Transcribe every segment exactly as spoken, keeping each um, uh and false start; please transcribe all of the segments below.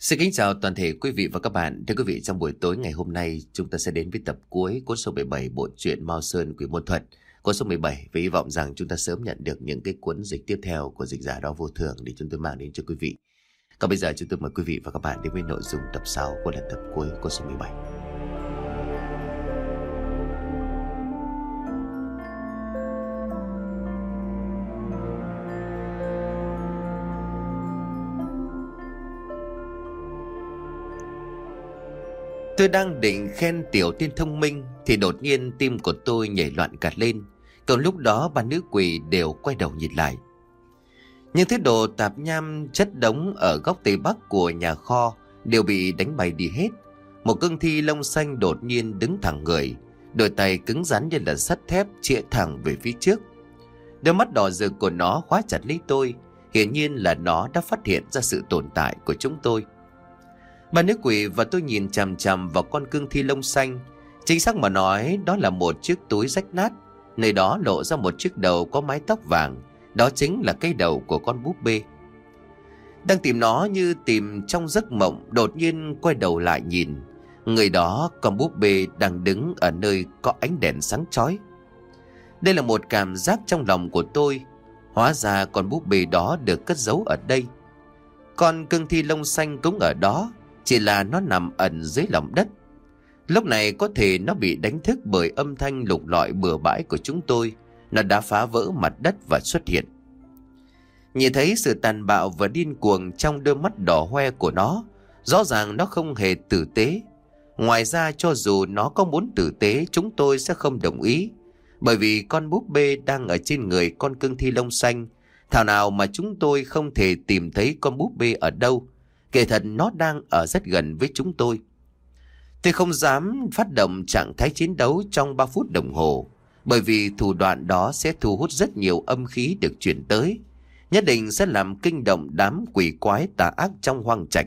Xin kính chào toàn thể quý vị và các bạn. Thưa quý vị, trong buổi tối ngày hôm nay chúng ta sẽ đến với tập cuối cuốn số mười bảy bộ truyện Mao Sơn Quỷ Môn Thuật. Cuốn số mười bảy với hy vọng rằng chúng ta sớm nhận được những cái cuốn dịch tiếp theo của dịch giả đó vô thường để chúng tôi mang đến cho quý vị. Còn bây giờ chúng tôi mời quý vị và các bạn đến với nội dung tập sáu của lần tập cuối của số mười bảy. Tôi đang định khen tiểu tiên thông minh thì đột nhiên tim của tôi nhảy loạn cả lên. Còn lúc đó ba nữ quỷ đều quay đầu nhìn lại. Những thứ đồ tạp nham chất đống ở góc tây bắc của nhà kho đều bị đánh bay đi hết. Một cương thi lông xanh đột nhiên đứng thẳng người, đôi tay cứng rắn như là sắt thép chĩa thẳng về phía trước. Đôi mắt đỏ rực của nó khóa chặt lấy tôi, hiển nhiên là nó đã phát hiện ra sự tồn tại của chúng tôi. Bà nữ quỷ và tôi nhìn chằm chằm vào con cương thi lông xanh. Chính xác mà nói, đó là một chiếc túi rách nát. Nơi đó lộ ra một chiếc đầu có mái tóc vàng. Đó chính là cái đầu của con búp bê. Đang tìm nó như tìm trong giấc mộng, đột nhiên quay đầu lại nhìn. Người đó, con búp bê đang đứng ở nơi có ánh đèn sáng chói. Đây là một cảm giác trong lòng của tôi. Hóa ra con búp bê đó được cất giấu ở đây. Con cương thi lông xanh cũng ở đó, chỉ là nó nằm ẩn dưới lòng đất. Lúc này có thể nó bị đánh thức bởi âm thanh lục lọi bừa bãi của chúng tôi. Nó đã phá vỡ mặt đất và xuất hiện. Nhìn thấy sự tàn bạo và điên cuồng trong đôi mắt đỏ hoe của nó, rõ ràng nó không hề tử tế. Ngoài ra, cho dù nó có muốn tử tế, chúng tôi sẽ không đồng ý. Bởi vì con búp bê đang ở trên người con cương thi lông xanh. Thảo nào mà chúng tôi không thể tìm thấy con búp bê ở đâu. Kể thật nó đang ở rất gần với chúng tôi. Tôi không dám phát động trạng thái chiến đấu trong ba phút đồng hồ, bởi vì thủ đoạn đó sẽ thu hút rất nhiều âm khí được chuyển tới, nhất định sẽ làm kinh động đám quỷ quái tà ác trong hoang trạch.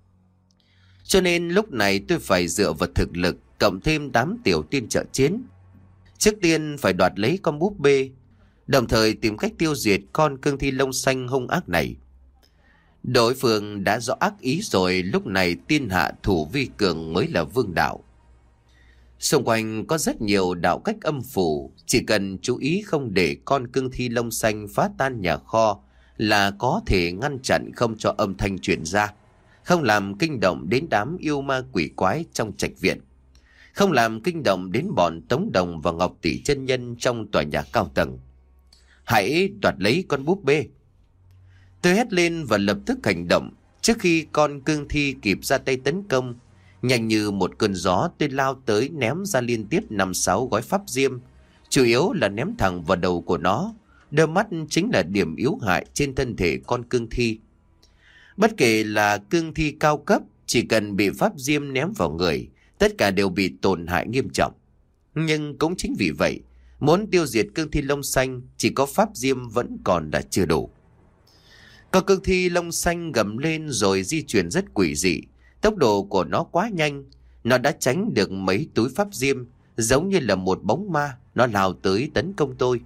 Cho nên lúc này tôi phải dựa vào thực lực cộng thêm đám tiểu tiên trợ chiến. Trước tiên phải đoạt lấy con búp bê, đồng thời tìm cách tiêu diệt con cương thi lông xanh hung ác này. Đối phương đã rõ ác ý rồi, lúc này tiên hạ thủ vi cường mới là vương đạo. Xung quanh có rất nhiều đạo cách âm phủ, chỉ cần chú ý không để con cương thi lông xanh phá tan nhà kho là có thể ngăn chặn không cho âm thanh truyền ra, không làm kinh động đến đám yêu ma quỷ quái trong trạch viện, không làm kinh động đến bọn Tống Đồng và Ngọc Tỷ chân nhân trong tòa nhà cao tầng. Hãy đoạt lấy con búp bê. Tôi hét lên và lập tức hành động. Trước khi con cương thi kịp ra tay tấn công, nhanh như một cơn gió tôi lao tới ném ra liên tiếp năm sáu gói pháp diêm, chủ yếu là ném thẳng vào đầu của nó. Đôi mắt chính là điểm yếu hại trên thân thể con cương thi. Bất kể là cương thi cao cấp, chỉ cần bị pháp diêm ném vào người, tất cả đều bị tổn hại nghiêm trọng. Nhưng cũng chính vì vậy, muốn tiêu diệt cương thi lông xanh, chỉ có pháp diêm vẫn còn là chưa đủ. Con cương thi lông xanh gầm lên rồi di chuyển rất quỷ dị. Tốc độ của nó quá nhanh. Nó đã tránh được mấy túi pháp diêm, giống như là một bóng ma. Nó lao tới tấn công tôi.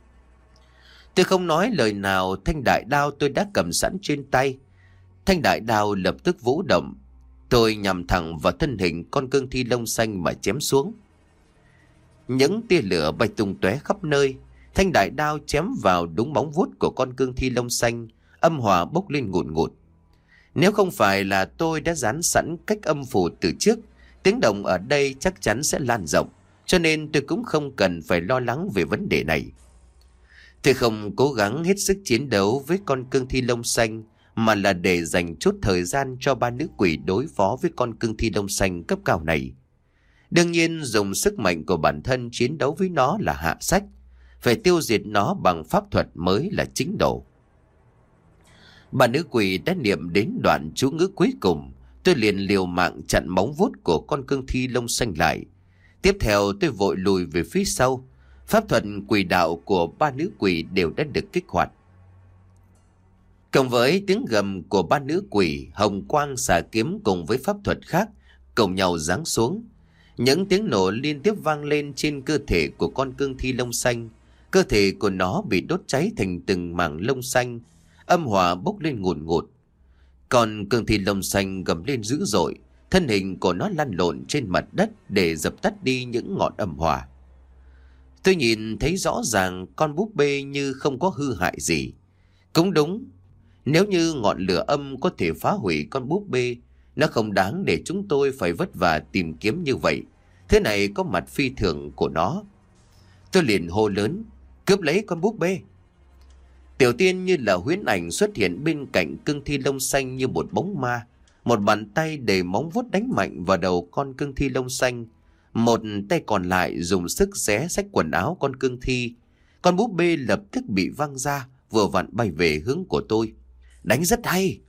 Tôi không nói lời nào, thanh đại đao tôi đã cầm sẵn trên tay. Thanh đại đao lập tức vũ động. Tôi nhằm thẳng vào thân hình con cương thi lông xanh mà chém xuống. Những tia lửa bay tung tóe khắp nơi. Thanh đại đao chém vào đúng móng vuốt của con cương thi lông xanh, âm hỏa bốc lên ngùn ngụt. Nếu không phải là tôi đã dán sẵn cách âm phủ từ trước, tiếng động ở đây chắc chắn sẽ lan rộng, cho nên tôi cũng không cần phải lo lắng về vấn đề này. Tôi không cố gắng hết sức chiến đấu với con cương thi lông xanh, mà là để dành chút thời gian cho ba nữ quỷ đối phó với con cương thi lông xanh cấp cao này. Đương nhiên dùng sức mạnh của bản thân chiến đấu với nó là hạ sách, phải tiêu diệt nó bằng pháp thuật mới là chính độ. Bà nữ quỷ đã niệm đến đoạn chú ngữ cuối cùng, tôi liền liều mạng chặn móng vuốt của con cương thi lông xanh lại. Tiếp theo tôi vội lùi về phía sau. Pháp thuật quỷ đạo của ba nữ quỷ đều đã được kích hoạt. Cộng với tiếng gầm của ba nữ quỷ, hồng quang xà kiếm cùng với pháp thuật khác cùng nhau giáng xuống. Những tiếng nổ liên tiếp vang lên trên cơ thể của con cương thi lông xanh. Cơ thể của nó bị đốt cháy thành từng mảng lông xanh, âm hỏa bốc lên ngùn ngụt. Còn cương thi lông xanh gầm lên dữ dội, thân hình của nó lăn lộn trên mặt đất để dập tắt đi những ngọn âm hỏa. Tôi nhìn thấy rõ ràng con búp bê như không có hư hại gì. Cũng đúng, nếu như ngọn lửa âm có thể phá hủy con búp bê, nó không đáng để chúng tôi phải vất vả tìm kiếm như vậy. Thế này có mặt phi thường của nó. Tôi liền hô lớn, cướp lấy con búp bê. Tiểu Tiên như là huyễn ảnh xuất hiện bên cạnh cương thi lông xanh như một bóng ma. Một bàn tay đầy móng vuốt đánh mạnh vào đầu con cương thi lông xanh. Một tay còn lại dùng sức xé xách quần áo con cương thi. Con búp bê lập tức bị văng ra, vừa vặn bay về hướng của tôi. Đánh rất hay.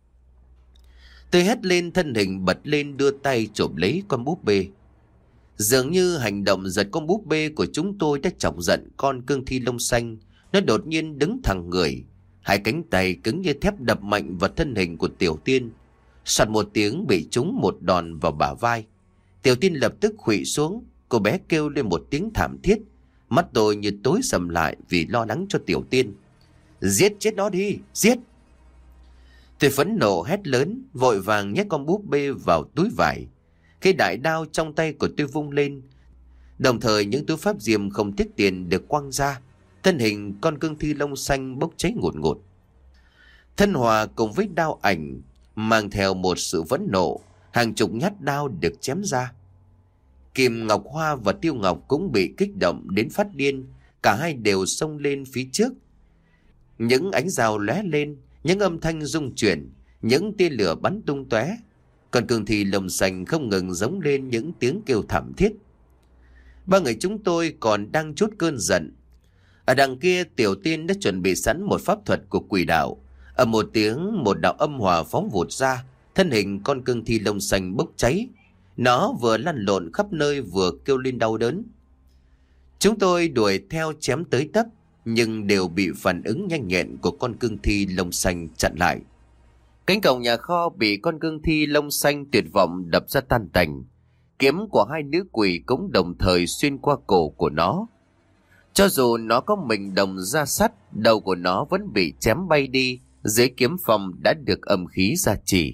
Tôi hét lên, thân hình bật lên đưa tay chộp lấy con búp bê. Dường như hành động giật con búp bê của chúng tôi đã chọc giận con cương thi lông xanh. Nó đột nhiên đứng thẳng người, hai cánh tay cứng như thép đập mạnh vào thân hình của Tiểu Tiên. Soạt một tiếng bị trúng một đòn vào bả vai. Tiểu Tiên lập tức khuỵu xuống, cô bé kêu lên một tiếng thảm thiết. Mắt tôi như tối sầm lại vì lo lắng cho Tiểu Tiên. Giết chết nó đi, giết! Tôi phẫn nộ hét lớn, vội vàng nhét con búp bê vào túi vải. Cái đại đao trong tay của tôi vung lên, đồng thời những túi pháp diêm không tiếc tiền được quăng ra. Thân hình con cương thi lông xanh bốc cháy ngùn ngụt. Thân hòa cùng với đao ảnh mang theo một sự phẫn nộ, hàng chục nhát đao được chém ra. Kim Ngọc Hoa và Tiêu Ngọc cũng bị kích động đến phát điên, cả hai đều xông lên phía trước. Những ánh rào lóe lên, những âm thanh rung chuyển, những tia lửa bắn tung tóe. Còn cương thi lông xanh không ngừng giống lên những tiếng kêu thảm thiết. Ba người chúng tôi còn đang trút cơn giận. Ở đằng kia, Tiểu Tiên đã chuẩn bị sẵn một pháp thuật của quỷ đạo. Ở một tiếng, một đạo âm hỏa phóng vụt ra, thân hình con cương thi lông xanh bốc cháy. Nó vừa lăn lộn khắp nơi vừa kêu lên đau đớn. Chúng tôi đuổi theo chém tới tấp, nhưng đều bị phản ứng nhanh nhẹn của con cương thi lông xanh chặn lại. Cánh cổng nhà kho bị con cương thi lông xanh tuyệt vọng đập ra tan tành. Kiếm của hai nữ quỷ cũng đồng thời xuyên qua cổ của nó. Cho dù nó có mình đồng ra sắt, đầu của nó vẫn bị chém bay đi dưới kiếm phong đã được âm khí gia trì.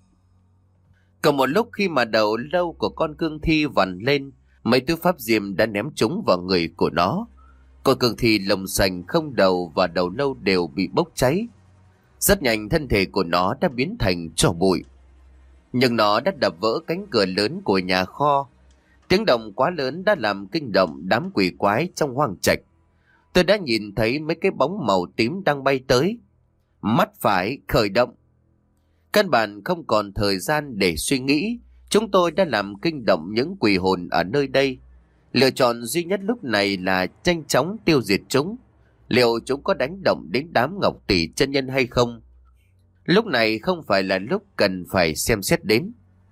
Còn một lúc khi mà đầu lâu của con cương thi vằn lên, mấy thứ pháp diêm đã ném trúng vào người của nó. Con cương thi lông xanh không đầu và đầu lâu đều bị bốc cháy. Rất nhanh thân thể của nó đã biến thành tro bụi. Nhưng nó đã đập vỡ cánh cửa lớn của nhà kho. Tiếng động quá lớn đã làm kinh động đám quỷ quái trong hoang trạch. Tôi đã nhìn thấy mấy cái bóng màu tím đang bay tới. Mắt phải khởi động. Căn bản không còn thời gian để suy nghĩ. Chúng tôi đã làm kinh động những quỷ hồn ở nơi đây. Lựa chọn duy nhất lúc này là nhanh chóng tiêu diệt chúng. Liệu chúng có đánh động đến đám ngọc tỷ chân nhân hay không? Lúc này không phải là lúc cần phải xem xét đến.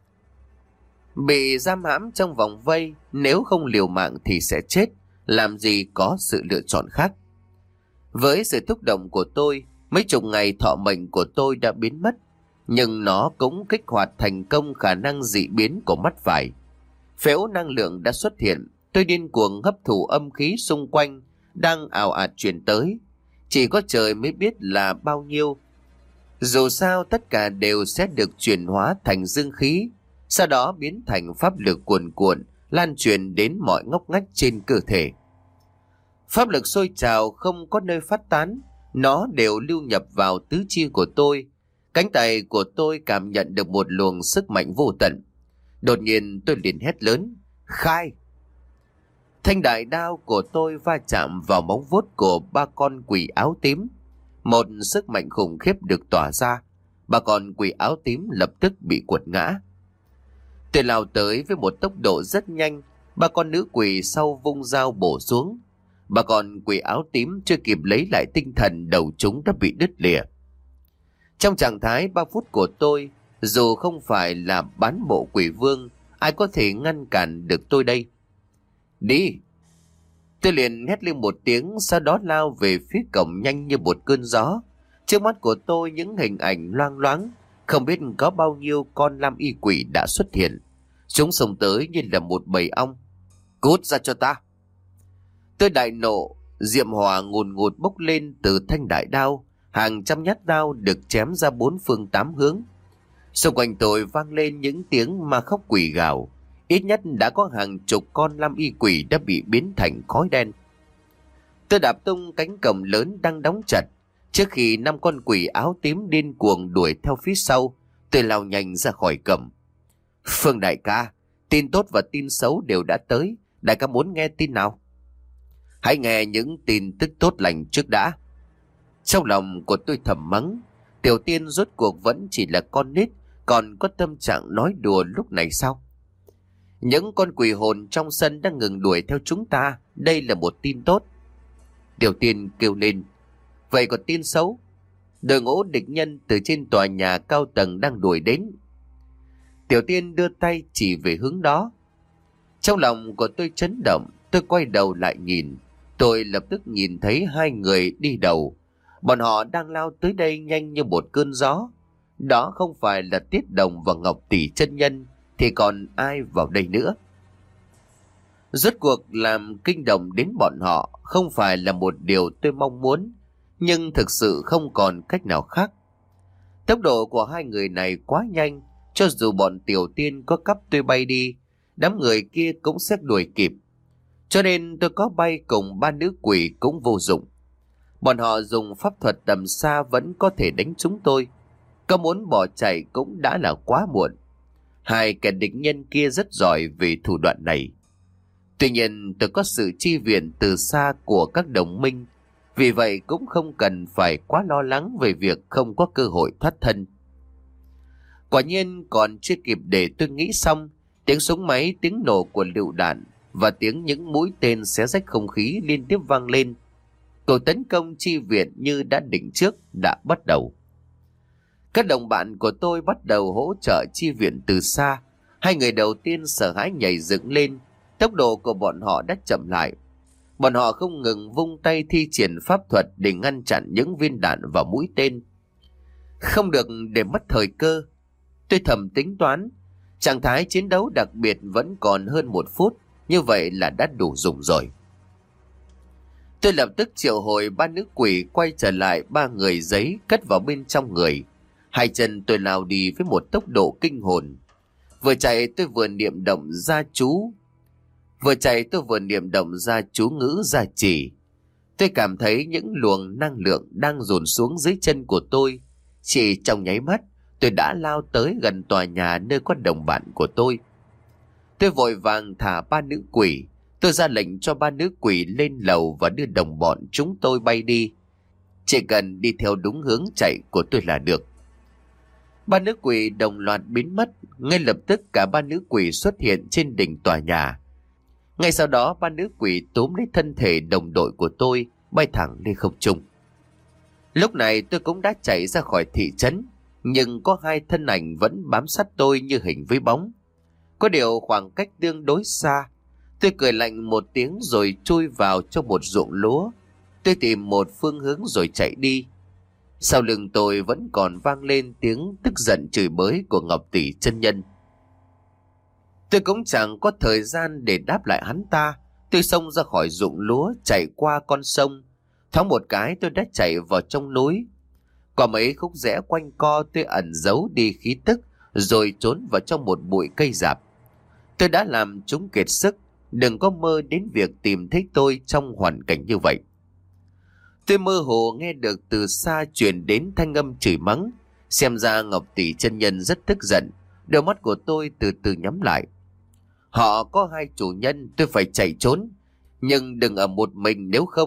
Bị giam hãm trong vòng vây, nếu không liều mạng thì sẽ chết, làm gì có sự lựa chọn khác. Với sự thúc động của tôi, mấy chục ngày thọ mệnh của tôi đã biến mất, nhưng nó cũng kích hoạt thành công khả năng dị biến của mắt phải. Phễu năng lượng đã xuất hiện, tôi điên cuồng hấp thụ âm khí xung quanh, đang ào ạt truyền tới. Chỉ có trời mới biết là bao nhiêu. Dù sao tất cả đều sẽ được chuyển hóa thành dương khí, sau đó biến thành pháp lực cuồn cuộn, lan truyền đến mọi ngóc ngách trên cơ thể. Pháp lực sôi trào không có nơi phát tán, nó đều lưu nhập vào tứ chi của tôi. Cánh tay của tôi cảm nhận được một luồng sức mạnh vô tận. Đột nhiên tôi liền hét lớn, khai! Thanh đại đao của tôi va chạm vào móng vuốt của ba con quỷ áo tím. Một sức mạnh khủng khiếp được tỏa ra. Ba con quỷ áo tím lập tức bị quật ngã. Tôi lao tới với một tốc độ rất nhanh. Ba con nữ quỷ sau vung dao bổ xuống. Ba con quỷ áo tím chưa kịp lấy lại tinh thần, đầu chúng đã bị đứt lìa. Trong trạng thái ba phút của tôi, dù không phải là bán bộ quỷ vương, ai có thể ngăn cản được tôi đây? Đi! Tôi liền hét lên một tiếng, sau đó lao về phía cổng nhanh như một cơn gió. Trước mắt của tôi những hình ảnh loang loáng, không biết có bao nhiêu con lam y quỷ đã xuất hiện. Chúng xông tới như là một bầy ong. Cút ra cho ta! Tôi đại nộ, diệm hỏa ngùn ngụt bốc lên từ thanh đại đao, hàng trăm nhát dao được chém ra bốn phương tám hướng. Xung quanh tôi vang lên những tiếng ma khóc quỷ gào, ít nhất đã có hàng chục con lam y quỷ đã bị biến thành khói đen. Tôi đạp tung cánh cổng lớn đang đóng chặt, trước khi năm con quỷ áo tím điên cuồng đuổi theo phía sau. Tôi lao nhanh ra khỏi cổng. Phương đại ca, tin tốt và tin xấu đều đã tới, đại ca muốn nghe tin nào? Hãy nghe những tin tức tốt lành trước đã. Trong lòng của tôi thầm mắng, Tiểu Tiên rốt cuộc vẫn chỉ là con nít, còn có tâm trạng nói đùa lúc này sao? Những con quỷ hồn trong sân đang ngừng đuổi theo chúng ta, đây là một tin tốt. Tiểu Tiên kêu lên, vậy còn tin xấu? Đội ngũ địch nhân từ trên tòa nhà cao tầng đang đuổi đến. Tiểu Tiên đưa tay chỉ về hướng đó. Trong lòng của tôi chấn động, tôi quay đầu lại nhìn. Tôi lập tức nhìn thấy hai người đi đầu. Bọn họ đang lao tới đây nhanh như một cơn gió. Đó không phải là Tiết Đồng và Ngọc Tỷ chân nhân, thì còn ai vào đây nữa? Rốt cuộc làm kinh động đến bọn họ không phải là một điều tôi mong muốn, nhưng thực sự không còn cách nào khác. Tốc độ của hai người này quá nhanh, cho dù bọn Tiểu Tiên có cắp tôi bay đi, đám người kia cũng sẽ đuổi kịp. Cho nên tôi có bay cùng ba nữ quỷ cũng vô dụng. Bọn họ dùng pháp thuật tầm xa vẫn có thể đánh chúng tôi. Có muốn bỏ chạy cũng đã là quá muộn. Hai kẻ địch nhân kia rất giỏi về thủ đoạn này. Tuy nhiên tôi có sự chi viện từ xa của các đồng minh, vì vậy cũng không cần phải quá lo lắng về việc không có cơ hội thoát thân. Quả nhiên còn chưa kịp để tôi nghĩ xong, tiếng súng máy, tiếng nổ của lựu đạn và tiếng những mũi tên xé rách không khí liên tiếp vang lên. Cuộc tấn công chi viện như đã định trước đã bắt đầu. Các đồng bạn của tôi bắt đầu hỗ trợ chi viện từ xa. Hai người đầu tiên sợ hãi nhảy dựng lên. Tốc độ của bọn họ đã chậm lại. Bọn họ không ngừng vung tay thi triển pháp thuật để ngăn chặn những viên đạn và mũi tên. Không được để mất thời cơ. Tôi thầm tính toán, trạng thái chiến đấu đặc biệt vẫn còn hơn một phút, như vậy là đã đủ dùng rồi. Tôi lập tức triệu hồi ba nữ quỷ quay trở lại ba người giấy cất vào bên trong người. Hai chân tôi lao đi với một tốc độ kinh hồn. Vừa chạy tôi vừa niệm động gia chú. Vừa chạy tôi vừa niệm động gia chú ngữ gia chỉ. Tôi cảm thấy những luồng năng lượng đang dồn xuống dưới chân của tôi. Chỉ trong nháy mắt, tôi đã lao tới gần tòa nhà nơi có đồng bạn của tôi. Tôi vội vàng thả ba nữ quỷ. Tôi ra lệnh cho ba nữ quỷ lên lầu và đưa đồng bọn chúng tôi bay đi. Chỉ cần đi theo đúng hướng chạy của tôi là được. Ba nữ quỷ đồng loạt biến mất. Ngay lập tức cả ba nữ quỷ xuất hiện trên đỉnh tòa nhà. Ngay sau đó ba nữ quỷ túm lấy thân thể đồng đội của tôi, bay thẳng lên không trung. Lúc này tôi cũng đã chạy ra khỏi thị trấn, nhưng có hai thân ảnh vẫn bám sát tôi như hình với bóng. Có điều khoảng cách tương đối xa. Tôi cười lạnh một tiếng rồi chui vào trong một ruộng lúa. Tôi tìm một phương hướng rồi chạy đi. Sau lưng tôi vẫn còn vang lên tiếng tức giận chửi bới của Ngọc Tỷ chân nhân. Tôi cũng chẳng có thời gian để đáp lại hắn ta. Tôi xông ra khỏi ruộng lúa, chạy qua con sông. Thoáng một cái tôi đã chạy vào trong núi. Qua mấy khúc rẽ quanh co tôi ẩn giấu đi khí tức, rồi trốn vào trong một bụi cây rạp. Tôi đã làm chúng kiệt sức, đừng có mơ đến việc tìm thấy tôi trong hoàn cảnh như vậy. Tôi mơ hồ nghe được từ xa truyền đến thanh âm chửi mắng. Xem ra Ngọc Tỷ chân nhân rất tức giận. Đôi mắt của tôi từ từ nhắm lại. Họ có hai chủ nhân, tôi phải chạy trốn. Nhưng đừng ở một mình, nếu không...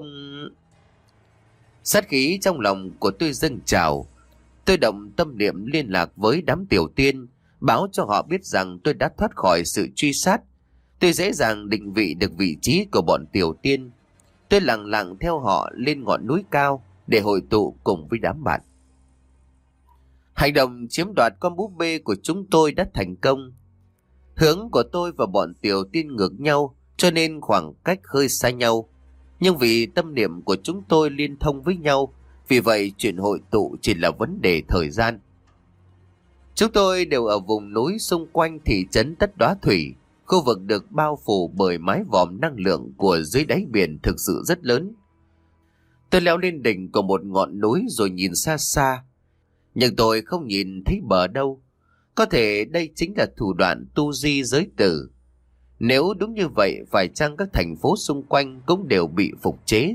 Sát khí trong lòng của tôi dâng trào. Tôi động tâm niệm liên lạc với đám Tiểu Tiên, báo cho họ biết rằng tôi đã thoát khỏi sự truy sát. Tôi dễ dàng định vị được vị trí của bọn Tiểu Tiên. Tôi lặng lặng theo họ lên ngọn núi cao để hội tụ cùng với đám bạn. Hành động chiếm đoạt con búp bê của chúng tôi đã thành công. Hướng của tôi và bọn Tiểu Tiên ngược nhau, cho nên khoảng cách hơi xa nhau. Nhưng vì tâm niệm của chúng tôi liên thông với nhau, vì vậy chuyện hội tụ chỉ là vấn đề thời gian. Chúng tôi đều ở vùng núi xung quanh thị trấn Tất Đóa Thủy. Khu vực được bao phủ bởi mái vòm năng lượng của dưới đáy biển thực sự rất lớn. Tôi leo lên đỉnh của một ngọn núi rồi nhìn xa xa. Nhưng tôi không nhìn thấy bờ đâu. Có thể đây chính là thủ đoạn tu di giới tử. Nếu đúng như vậy, phải chăng các thành phố xung quanh cũng đều bị phục chế?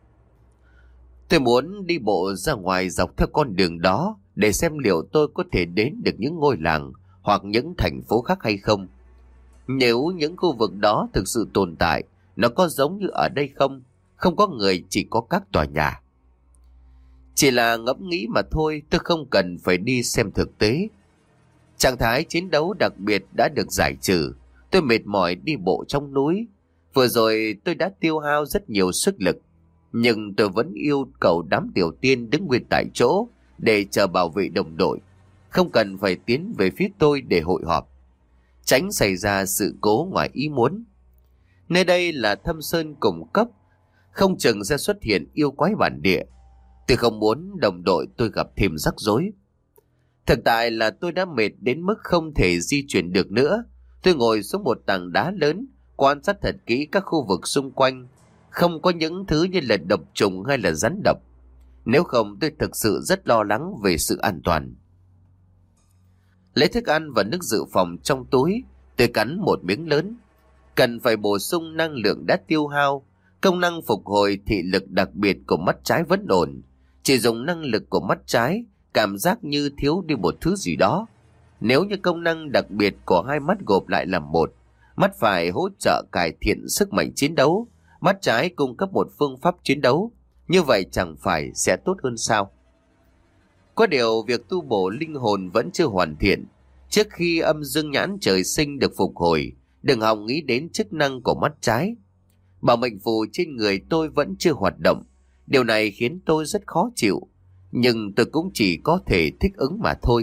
Tôi muốn đi bộ ra ngoài dọc theo con đường đó để xem liệu tôi có thể đến được những ngôi làng hoặc những thành phố khác hay không. Nếu những khu vực đó thực sự tồn tại, nó có giống như ở đây không? Không có người, chỉ có các tòa nhà. Chỉ là ngẫm nghĩ mà thôi, tôi không cần phải đi xem thực tế. Trạng thái chiến đấu đặc biệt đã được giải trừ. Tôi mệt mỏi đi bộ trong núi. Vừa rồi tôi đã tiêu hao rất nhiều sức lực. Nhưng tôi vẫn yêu cầu đám tiểu tiên đứng nguyên tại chỗ để chờ bảo vệ đồng đội. Không cần phải tiến về phía tôi để hội họp, tránh xảy ra sự cố ngoài ý muốn. Nơi đây là thâm sơn cùng cấp, không chừng sẽ xuất hiện yêu quái bản địa. Tôi không muốn đồng đội tôi gặp thêm rắc rối. Thực tại là tôi đã mệt đến mức không thể di chuyển được nữa. Tôi ngồi xuống một tảng đá lớn, quan sát thật kỹ các khu vực xung quanh. Không có những thứ như là độc trùng hay là rắn độc. Nếu không, tôi thực sự rất lo lắng về sự an toàn. Lấy thức ăn và nước dự phòng trong túi, tôi cắn một miếng lớn. Cần phải bổ sung năng lượng đã tiêu hao. Công năng phục hồi thị lực đặc biệt của mắt trái vẫn ổn. Chỉ dùng năng lực của mắt trái, cảm giác như thiếu đi một thứ gì đó. Nếu như công năng đặc biệt của hai mắt gộp lại làm một, mắt phải hỗ trợ cải thiện sức mạnh chiến đấu, mắt trái cung cấp một phương pháp chiến đấu, như vậy chẳng phải sẽ tốt hơn sao? Có điều việc tu bổ linh hồn vẫn chưa hoàn thiện. Trước khi âm dương nhãn trời sinh được phục hồi, đừng hòng nghĩ đến chức năng của mắt trái. Bảo mệnh phù trên người tôi vẫn chưa hoạt động. Điều này khiến tôi rất khó chịu, nhưng tôi cũng chỉ có thể thích ứng mà thôi.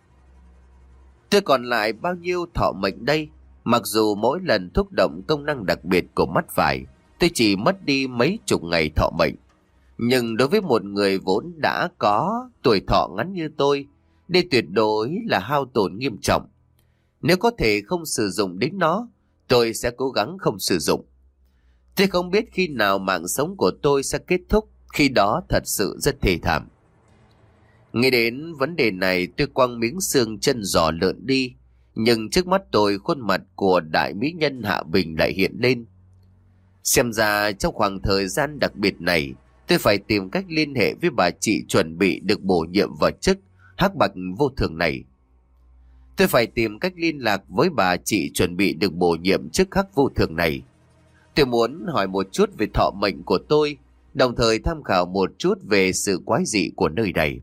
Tôi còn lại bao nhiêu thọ mệnh đây? Mặc dù mỗi lần thúc động công năng đặc biệt của mắt phải, tôi chỉ mất đi mấy chục ngày thọ mệnh. Nhưng đối với một người vốn đã có tuổi thọ ngắn như tôi, đây tuyệt đối là hao tổn nghiêm trọng. Nếu có thể không sử dụng đến nó, tôi sẽ cố gắng không sử dụng. Tôi không biết khi nào mạng sống của tôi sẽ kết thúc, khi đó thật sự rất thê thảm. Nghĩ đến vấn đề này, tôi quăng miếng xương chân giò lợn đi, nhưng trước mắt tôi khuôn mặt của đại mỹ nhân Hạ Bình lại hiện lên. Xem ra trong khoảng thời gian đặc biệt này, tôi phải tìm cách liên hệ với bà chị chuẩn bị được bổ nhiệm vào chức hắc bạch vô thường này. Tôi phải tìm cách liên lạc với bà chị chuẩn bị được bổ nhiệm chức hắc vô thường này. Tôi muốn hỏi một chút về thọ mệnh của tôi, đồng thời tham khảo một chút về sự quái dị của nơi này.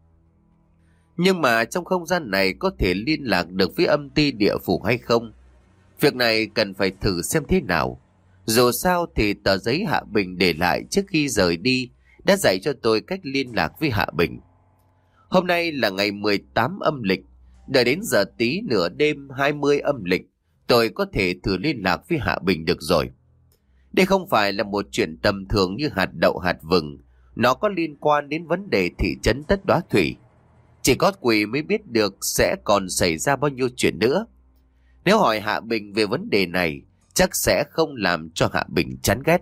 Nhưng mà trong không gian này có thể liên lạc được với âm ty địa phủ hay không? Việc này cần phải thử xem thế nào. Dù sao thì tờ giấy Hạ Bình để lại trước khi rời đi đã dạy cho tôi cách liên lạc với Hạ Bình. Hôm nay là ngày mười tám âm lịch, đợi đến giờ tí nửa đêm hai mươi âm lịch, tôi có thể thử liên lạc với Hạ Bình được rồi. Đây không phải là một chuyện tầm thường như hạt đậu hạt vừng, nó có liên quan đến vấn đề thị trấn Tất Đóa Thủy. Chỉ có quỷ mới biết được sẽ còn xảy ra bao nhiêu chuyện nữa. Nếu hỏi Hạ Bình về vấn đề này, chắc sẽ không làm cho Hạ Bình chán ghét.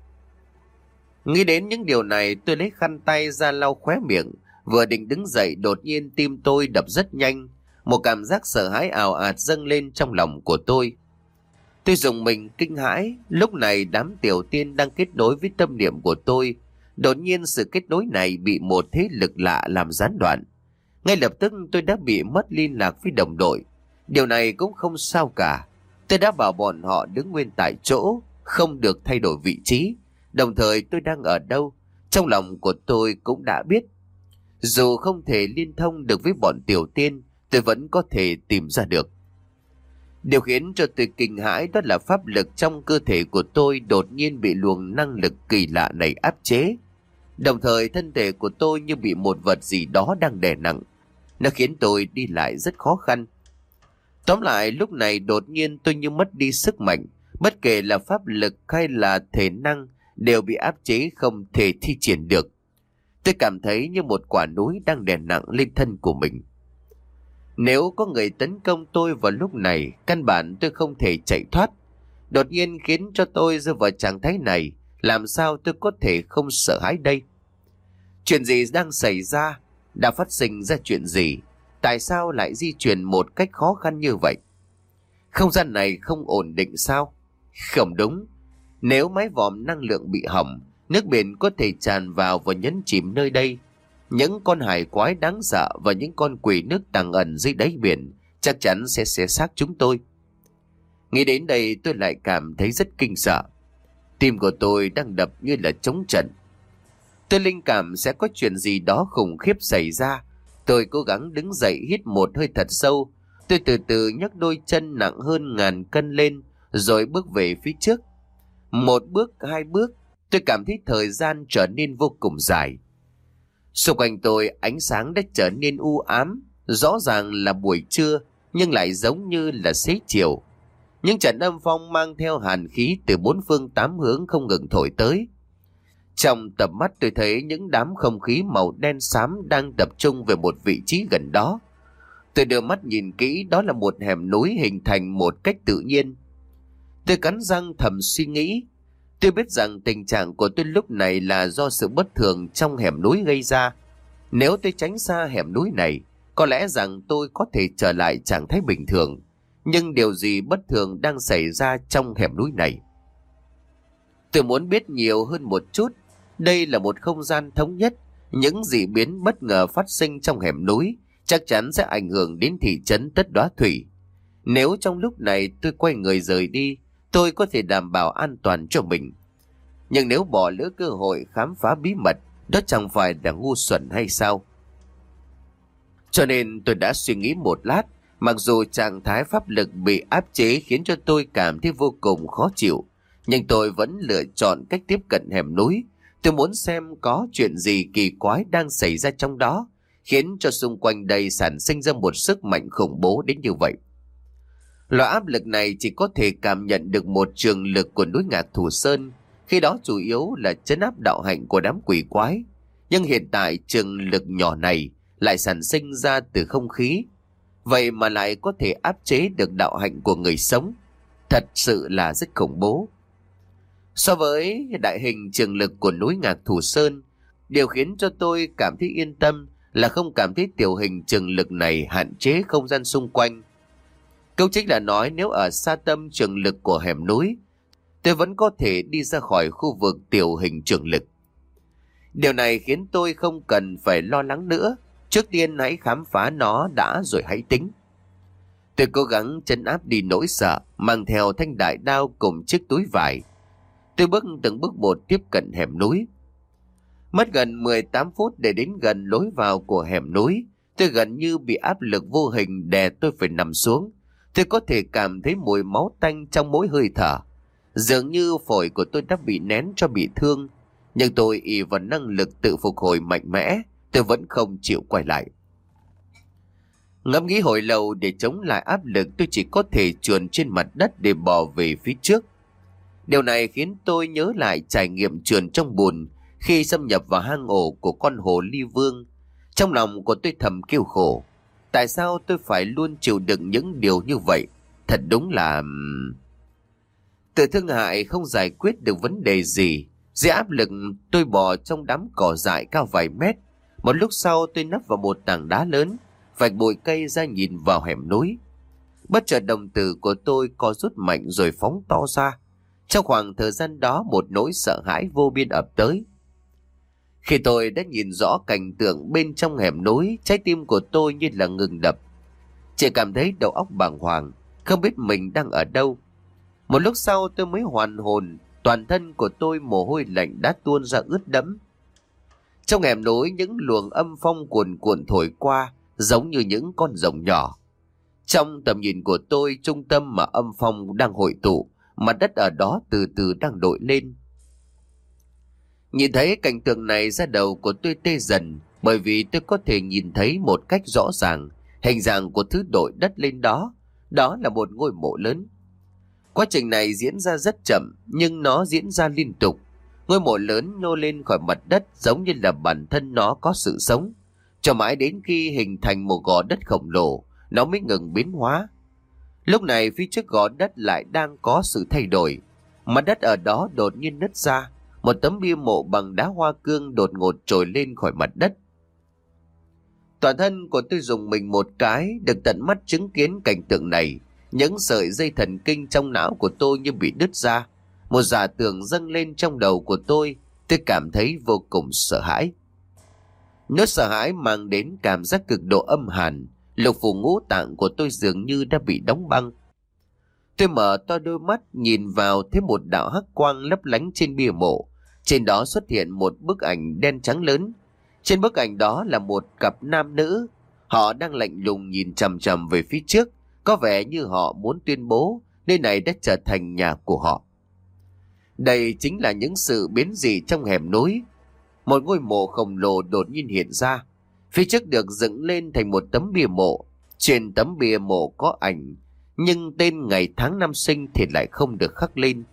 Nghĩ đến những điều này, tôi lấy khăn tay ra lau khóe miệng. Vừa định đứng dậy, đột nhiên tim tôi đập rất nhanh. Một cảm giác sợ hãi ào ạt dâng lên trong lòng của tôi. Tôi dùng mình kinh hãi. Lúc này đám tiểu tiên đang kết nối với tâm niệm của tôi. Đột nhiên sự kết nối này bị một thế lực lạ làm gián đoạn. Ngay lập tức tôi đã bị mất liên lạc với đồng đội. Điều này cũng không sao cả. Tôi đã bảo bọn họ đứng nguyên tại chỗ, không được thay đổi vị trí. Đồng thời tôi đang ở đâu, trong lòng của tôi cũng đã biết. Dù không thể liên thông được với bọn tiểu tiên, tôi vẫn có thể tìm ra được. Điều khiến cho tôi kinh hãi đó là pháp lực trong cơ thể của tôi đột nhiên bị luồng năng lực kỳ lạ này áp chế. Đồng thời thân thể của tôi như bị một vật gì đó đang đè nặng. Nó khiến tôi đi lại rất khó khăn. Tóm lại lúc này đột nhiên tôi như mất đi sức mạnh. Bất kể là pháp lực hay là thể năng đều bị áp chế không thể thi triển được. Tôi cảm thấy như một quả núi đang đè nặng lên thân của mình. Nếu có người tấn công tôi vào lúc này, căn bản tôi không thể chạy thoát. Đột nhiên khiến cho tôi rơi vào trạng thái này Làm sao tôi có thể không sợ hãi đây? Chuyện gì đang xảy ra? Đã phát sinh ra chuyện gì? Tại sao lại di chuyển một cách khó khăn như vậy? Không gian này không ổn định sao? Không đúng. Nếu mái vòm năng lượng bị hỏng, nước biển có thể tràn vào và nhấn chìm nơi đây. Những con hải quái đáng sợ và những con quỷ nước tàng ẩn dưới đáy biển chắc chắn sẽ xé xác chúng tôi. Nghĩ đến đây tôi lại cảm thấy rất kinh sợ. Tim của tôi đang đập như là trống trận. Tôi linh cảm sẽ có chuyện gì đó khủng khiếp xảy ra. Tôi cố gắng đứng dậy hít một hơi thật sâu. Tôi từ từ nhấc đôi chân nặng hơn ngàn cân lên rồi bước về phía trước. Một bước, hai bước, tôi cảm thấy thời gian trở nên vô cùng dài. Xung quanh tôi ánh sáng đã trở nên u ám, rõ ràng là buổi trưa nhưng lại giống như là xế chiều. Những trận âm phong mang theo hàn khí từ bốn phương tám hướng không ngừng thổi tới. Trong tầm mắt tôi thấy những đám không khí màu đen xám đang tập trung về một vị trí gần đó. Tôi đưa mắt nhìn kỹ, đó là một hẻm núi hình thành một cách tự nhiên. Tôi cắn răng thầm suy nghĩ. Tôi biết rằng tình trạng của tôi lúc này là do sự bất thường trong hẻm núi gây ra. Nếu tôi tránh xa hẻm núi này, có lẽ rằng tôi có thể trở lại trạng thái bình thường. Nhưng điều gì bất thường đang xảy ra trong hẻm núi này? Tôi muốn biết nhiều hơn một chút. Đây là một không gian thống nhất. Những dị biến bất ngờ phát sinh trong hẻm núi chắc chắn sẽ ảnh hưởng đến thị trấn Tất Đóa Thủy. Nếu trong lúc này tôi quay người rời đi, tôi có thể đảm bảo an toàn cho mình. Nhưng nếu bỏ lỡ cơ hội khám phá bí mật, đó chẳng phải là ngu xuẩn hay sao? Cho nên tôi đã suy nghĩ một lát. Mặc dù trạng thái pháp lực bị áp chế khiến cho tôi cảm thấy vô cùng khó chịu, nhưng tôi vẫn lựa chọn cách tiếp cận hẻm núi. Tôi muốn xem có chuyện gì kỳ quái đang xảy ra trong đó, khiến cho xung quanh đây sản sinh ra một sức mạnh khủng bố đến như vậy. Loại áp lực này chỉ có thể cảm nhận được một trường lực của núi Ngạc Thủ Sơn, khi đó chủ yếu là trấn áp đạo hạnh của đám quỷ quái. Nhưng hiện tại trường lực nhỏ này lại sản sinh ra từ không khí, vậy mà lại có thể áp chế được đạo hạnh của người sống. Thật sự là rất khủng bố. So với đại hình trường lực của núi Ngạc Thủ Sơn, điều khiến cho tôi cảm thấy yên tâm là không cảm thấy tiểu hình trường lực này hạn chế không gian xung quanh. Câu chính là nói nếu ở xa tâm trường lực của hẻm núi, tôi vẫn có thể đi ra khỏi khu vực tiểu hình trường lực. Điều này khiến tôi không cần phải lo lắng nữa. Trước tiên hãy khám phá nó đã rồi hãy tính. Tôi cố gắng trấn áp đi nỗi sợ, mang theo thanh đại đao cùng chiếc túi vải. Tôi bước từng bước một tiếp cận hẻm núi. Mất gần mười tám phút để đến gần lối vào của hẻm núi. Tôi gần như bị áp lực vô hình đè tôi phải nằm xuống. Tôi có thể cảm thấy mùi máu tanh trong mỗi hơi thở. Dường như phổi của tôi đã bị nén cho bị thương. Nhưng tôi ỷ vào năng lực tự phục hồi mạnh mẽ, tôi vẫn không chịu quay lại. Ngẫm nghĩ hồi lâu, để chống lại áp lực tôi chỉ có thể trườn trên mặt đất để bò về phía trước. Điều này khiến tôi nhớ lại trải nghiệm trườn trong bùn khi xâm nhập vào hang ổ của con hồ ly vương. Trong lòng của tôi thầm kêu khổ. Tại sao tôi phải luôn chịu đựng những điều như vậy? Thật đúng là... Tự thương hại không giải quyết được vấn đề gì. Dưới áp lực tôi bò trong đám cỏ dại cao vài mét. Một lúc sau tôi nấp vào một tảng đá lớn, vạch bụi cây ra nhìn vào hẻm núi. Bất chợt đồng tử của tôi co rút mạnh rồi phóng to ra. Trong khoảng thời gian đó một nỗi sợ hãi vô biên ập tới. Khi tôi đã nhìn rõ cảnh tượng bên trong hẻm núi, trái tim của tôi như là ngừng đập. Chỉ cảm thấy đầu óc bàng hoàng, không biết mình đang ở đâu. Một lúc sau tôi mới hoàn hồn, toàn thân của tôi mồ hôi lạnh đã tuôn ra ướt đẫm. Trong hẻm núi những luồng âm phong cuồn cuộn thổi qua, giống như những con rồng nhỏ. Trong tầm nhìn của tôi, trung tâm mà âm phong đang hội tụ, mặt đất ở đó từ từ đang đội lên. Nhìn thấy cảnh tượng này, da đầu của tôi tê dần, bởi vì tôi có thể nhìn thấy một cách rõ ràng hình dạng của thứ đội đất lên đó. Đó là một ngôi mộ lớn. Quá trình này diễn ra rất chậm, nhưng nó diễn ra liên tục. Ngôi mộ lớn nhô lên khỏi mặt đất giống như là bản thân nó có sự sống, cho mãi đến khi hình thành một gò đất khổng lồ, nó mới ngừng biến hóa. Lúc này phía trước gò đất lại đang có sự thay đổi. Mặt đất ở đó đột nhiên nứt ra, một tấm bia mộ bằng đá hoa cương đột ngột trồi lên khỏi mặt đất. Toàn thân của tôi rùng mình một cái, được tận mắt chứng kiến cảnh tượng này. Những sợi dây thần kinh trong não của tôi như bị đứt ra. Một giả tưởng dâng lên trong đầu của tôi. Tôi cảm thấy vô cùng sợ hãi. Nỗi sợ hãi mang đến cảm giác cực độ âm hàn. Lục phủ ngũ tạng của tôi dường như đã bị đóng băng. Tôi mở to đôi mắt nhìn vào thấy một đạo hắc quang lấp lánh trên bia mộ. Trên đó xuất hiện một bức ảnh đen trắng lớn. Trên bức ảnh đó là một cặp nam nữ. Họ đang lạnh lùng nhìn chằm chằm về phía trước. Có vẻ như họ muốn tuyên bố nơi này đã trở thành nhà của họ. Đây chính là những sự biến dị trong hẻm núi. Một ngôi mộ khổng lồ đột nhiên hiện ra. Phía trước được dựng lên thành một tấm bia mộ. Trên tấm bia mộ có ảnh, nhưng tên ngày tháng năm sinh thì lại không được khắc lên.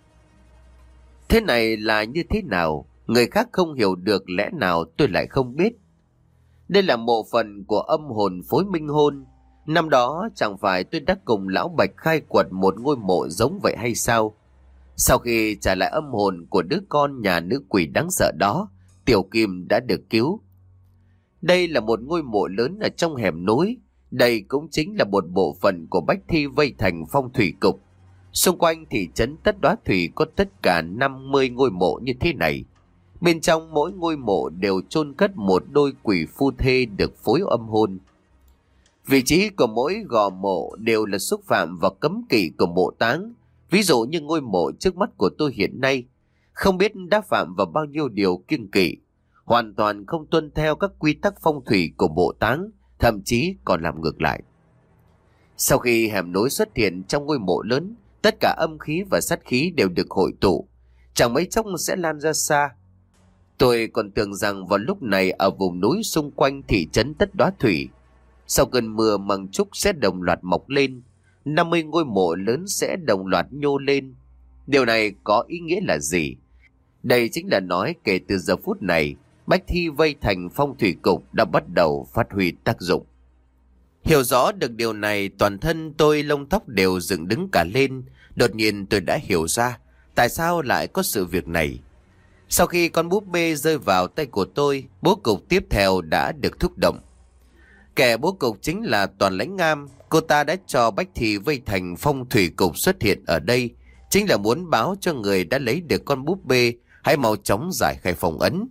Thế này là như thế nào? Người khác không hiểu được, lẽ nào tôi lại không biết? Đây là mộ phần của âm hồn phối minh hôn. Năm đó chẳng phải tôi đã cùng lão Bạch khai quật một ngôi mộ giống vậy hay sao? Sau khi trả lại âm hồn của đứa con nhà nữ quỷ đáng sợ đó, Tiểu Kim đã được cứu. Đây là một ngôi mộ lớn ở trong hẻm núi. Đây cũng chính là một bộ phận của bách thi vây thành phong thủy cục. Xung quanh thị trấn Tất Đóa Thủy có tất cả năm mươi ngôi mộ như thế này. Bên trong mỗi ngôi mộ đều chôn cất một đôi quỷ phu thê được phối âm hôn. Vị trí của mỗi gò mộ đều là xúc phạm và cấm kỵ của mộ táng. Ví dụ như ngôi mộ trước mắt của tôi hiện nay, không biết đã phạm vào bao nhiêu điều kiêng kỵ, hoàn toàn không tuân theo các quy tắc phong thủy của mộ táng, thậm chí còn làm ngược lại. Sau khi hẻm núi xuất hiện trong ngôi mộ lớn, tất cả âm khí và sát khí đều được hội tụ, chẳng mấy chốc sẽ lan ra xa. Tôi còn tưởng rằng vào lúc này ở vùng núi xung quanh thị trấn Tất Đóa Thủy, sau cơn mưa măng trúc sẽ đồng loạt mọc lên, năm mươi ngôi mộ lớn sẽ đồng loạt nhô lên. Điều này có ý nghĩa là gì? Đây chính là nói kể từ giờ phút này, bách thi vây thành phong thủy cục đã bắt đầu phát huy tác dụng. Hiểu rõ được điều này, toàn thân tôi lông tóc đều dựng đứng cả lên. Đột nhiên tôi đã hiểu ra tại sao lại có sự việc này. Sau khi con búp bê rơi vào tay của tôi, bố cục tiếp theo đã được thúc động. Kẻ bố cục chính là Toàn Lãnh Ngam. Cô ta đã cho bách thi vây thành phong thủy cục xuất hiện ở đây, chính là muốn báo cho người đã lấy được con búp bê hãy mau chóng giải khai phong ấn,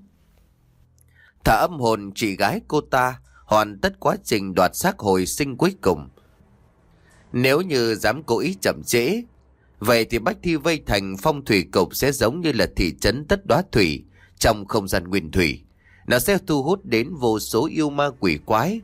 thả âm hồn chị gái cô ta, hoàn tất quá trình đoạt xác hồi sinh cuối cùng. Nếu như dám cố ý chậm trễ, vậy thì bách thi vây thành phong thủy cục sẽ giống như là thị trấn Tất Đóa Thủy trong không gian nguyên thủy. Nó sẽ thu hút đến vô số yêu ma quỷ quái,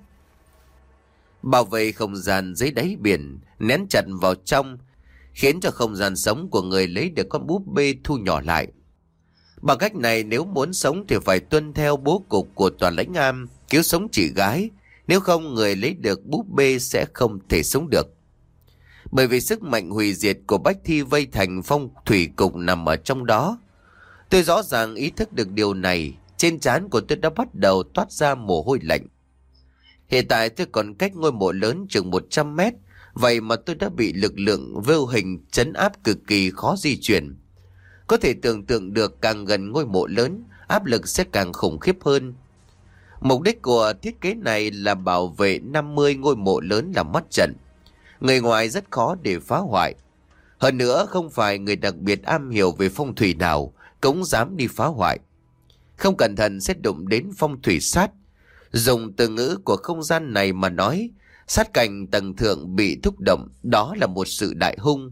bảo vệ không gian dưới đáy biển, nén chặt vào trong, khiến cho không gian sống của người lấy được con búp bê thu nhỏ lại. Bằng cách này, nếu muốn sống thì phải tuân theo bố cục của Toàn Lãnh Ngam, cứu sống chị gái, nếu không người lấy được búp bê sẽ không thể sống được. Bởi vì sức mạnh hủy diệt của bách thi vây thành phong thủy cục nằm ở trong đó. Tôi rõ ràng ý thức được điều này, trên trán của tôi đã bắt đầu toát ra mồ hôi lạnh. Hiện tại tôi còn cách ngôi mộ lớn chừng một trăm mét, vậy mà tôi đã bị lực lượng vô hình trấn áp cực kỳ khó di chuyển. Có thể tưởng tượng được càng gần ngôi mộ lớn, áp lực sẽ càng khủng khiếp hơn. Mục đích của thiết kế này là bảo vệ năm mươi ngôi mộ lớn làm mắt trận. Người ngoài rất khó để phá hoại. Hơn nữa, không phải người đặc biệt am hiểu về phong thủy nào cũng dám đi phá hoại. Không cẩn thận sẽ đụng đến phong thủy sát. Dùng từ ngữ của không gian này mà nói, sát cảnh tầng thượng bị thúc động, đó là một sự đại hung.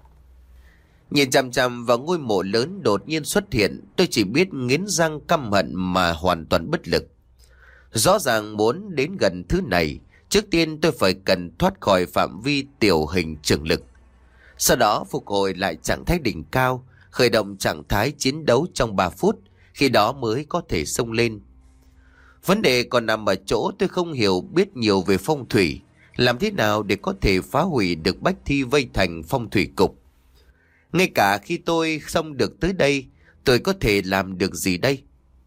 Nhìn chằm chằm vào ngôi mộ lớn đột nhiên xuất hiện, tôi chỉ biết nghiến răng căm hận mà hoàn toàn bất lực. Rõ ràng muốn đến gần thứ này, trước tiên tôi phải cần thoát khỏi phạm vi tiểu hình trường lực. Sau đó phục hồi lại trạng thái đỉnh cao, khởi động trạng thái chiến đấu trong ba phút, khi đó mới có thể xông lên. Vấn đề còn nằm ở chỗ tôi không hiểu biết nhiều về phong thủy, làm thế nào để có thể phá hủy được bách thi vây thành phong thủy cục. Ngay cả khi tôi xông được tới đây, tôi có thể làm được gì đây?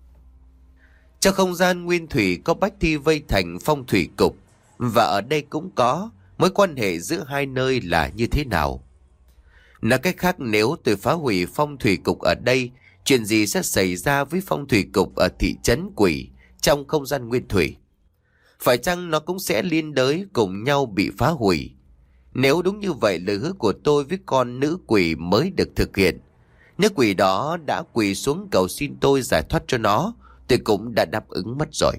Trong không gian nguyên thủy có bách thi vây thành phong thủy cục, và ở đây cũng có, mối quan hệ giữa hai nơi là như thế nào? Nói cách khác, nếu tôi phá hủy phong thủy cục ở đây, chuyện gì sẽ xảy ra với phong thủy cục ở thị trấn quỷ trong không gian nguyên thủy. Phải chăng nó cũng sẽ liên đới cùng nhau bị phá hủy? Nếu đúng như vậy, lời hứa của tôi với con nữ quỷ mới được thực hiện. Nữ quỷ đó đã quỳ xuống cầu xin tôi giải thoát cho nó, tôi cũng đã đáp ứng mất rồi.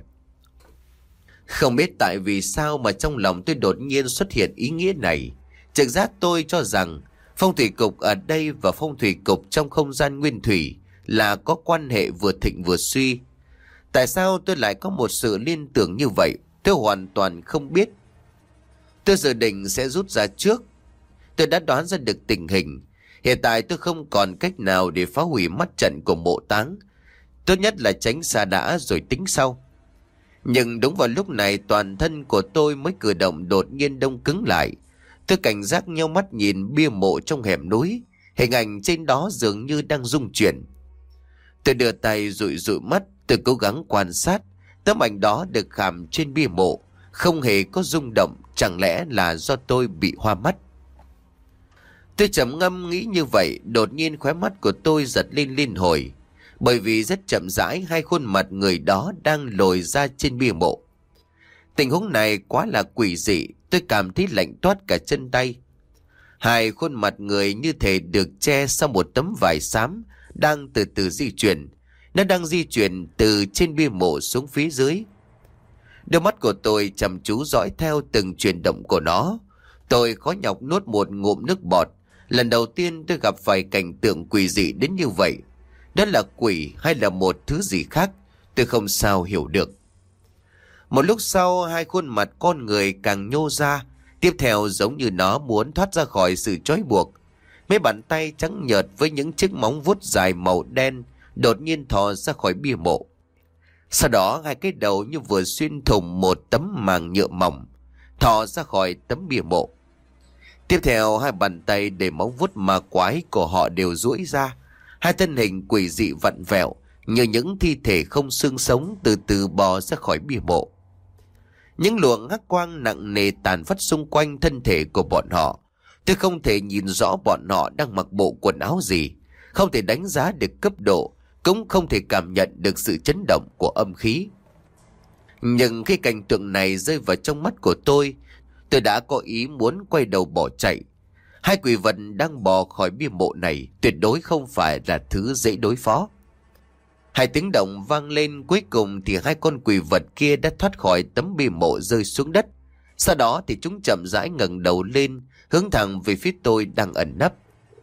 Không biết tại vì sao mà trong lòng tôi đột nhiên xuất hiện ý nghĩa này. Trực giác tôi cho rằng phong thủy cục ở đây và phong thủy cục trong không gian nguyên thủy là có quan hệ vừa thịnh vừa suy. Tại sao tôi lại có một sự liên tưởng như vậy, tôi hoàn toàn không biết. Tôi dự định sẽ rút ra trước. Tôi đã đoán ra được tình hình. Hiện tại tôi không còn cách nào để phá hủy mắt trận của mộ táng. Tốt nhất là tránh xa đã rồi tính sau. Nhưng đúng vào lúc này, toàn thân của tôi mới cử động đột nhiên đông cứng lại. Tôi cảnh giác nheo mắt nhìn bia mộ trong hẻm núi. Hình ảnh trên đó dường như đang rung chuyển. Tôi đưa tay dụi dụi mắt, tôi cố gắng quan sát. Tấm ảnh đó được khảm trên bia mộ không hề có rung động. Chẳng lẽ là do tôi bị hoa mắt? Tôi trầm ngâm nghĩ như vậy, đột nhiên khóe mắt của tôi giật lên liên hồi. Bởi vì rất chậm rãi hai khuôn mặt người đó đang lồi ra trên bia mộ. Tình huống này quá là quỷ dị, tôi cảm thấy lạnh toát cả chân tay. Hai khuôn mặt người như thể được che sau một tấm vải xám đang từ từ di chuyển. Nó đang di chuyển từ trên bia mộ xuống phía dưới. Đôi mắt của tôi chăm chú dõi theo từng chuyển động của nó. Tôi khó nhọc nuốt một ngụm nước bọt. Lần đầu tiên tôi gặp phải cảnh tượng quỷ dị đến như vậy. Đó là quỷ hay là một thứ gì khác, tôi không sao hiểu được. Một lúc sau, hai khuôn mặt con người càng nhô ra. Tiếp theo giống như nó muốn thoát ra khỏi sự trói buộc. Mấy bàn tay trắng nhợt với những chiếc móng vuốt dài màu đen đột nhiên thò ra khỏi bia mộ. Sau đó hai cái đầu như vừa xuyên thủng một tấm màng nhựa mỏng, thò ra khỏi tấm bia mộ. Tiếp theo hai bàn tay để móng vuốt ma quái của họ đều duỗi ra. Hai thân hình quỷ dị vặn vẹo như những thi thể không xương sống từ từ bò ra khỏi bia mộ. Những luồng hắc quang nặng nề tàn phất xung quanh thân thể của bọn họ. Tôi không thể nhìn rõ bọn họ đang mặc bộ quần áo gì, không thể đánh giá được cấp độ, cũng không thể cảm nhận được sự chấn động của âm khí. Nhưng khi cảnh tượng này rơi vào trong mắt của tôi, tôi đã có ý muốn quay đầu bỏ chạy. Hai quỷ vật đang bò khỏi bia mộ này tuyệt đối không phải là thứ dễ đối phó. Hai tiếng động vang lên, cuối cùng thì hai con quỷ vật kia đã thoát khỏi tấm bia mộ rơi xuống đất. Sau đó thì chúng chậm rãi ngẩng đầu lên, hướng thẳng về phía tôi đang ẩn nấp.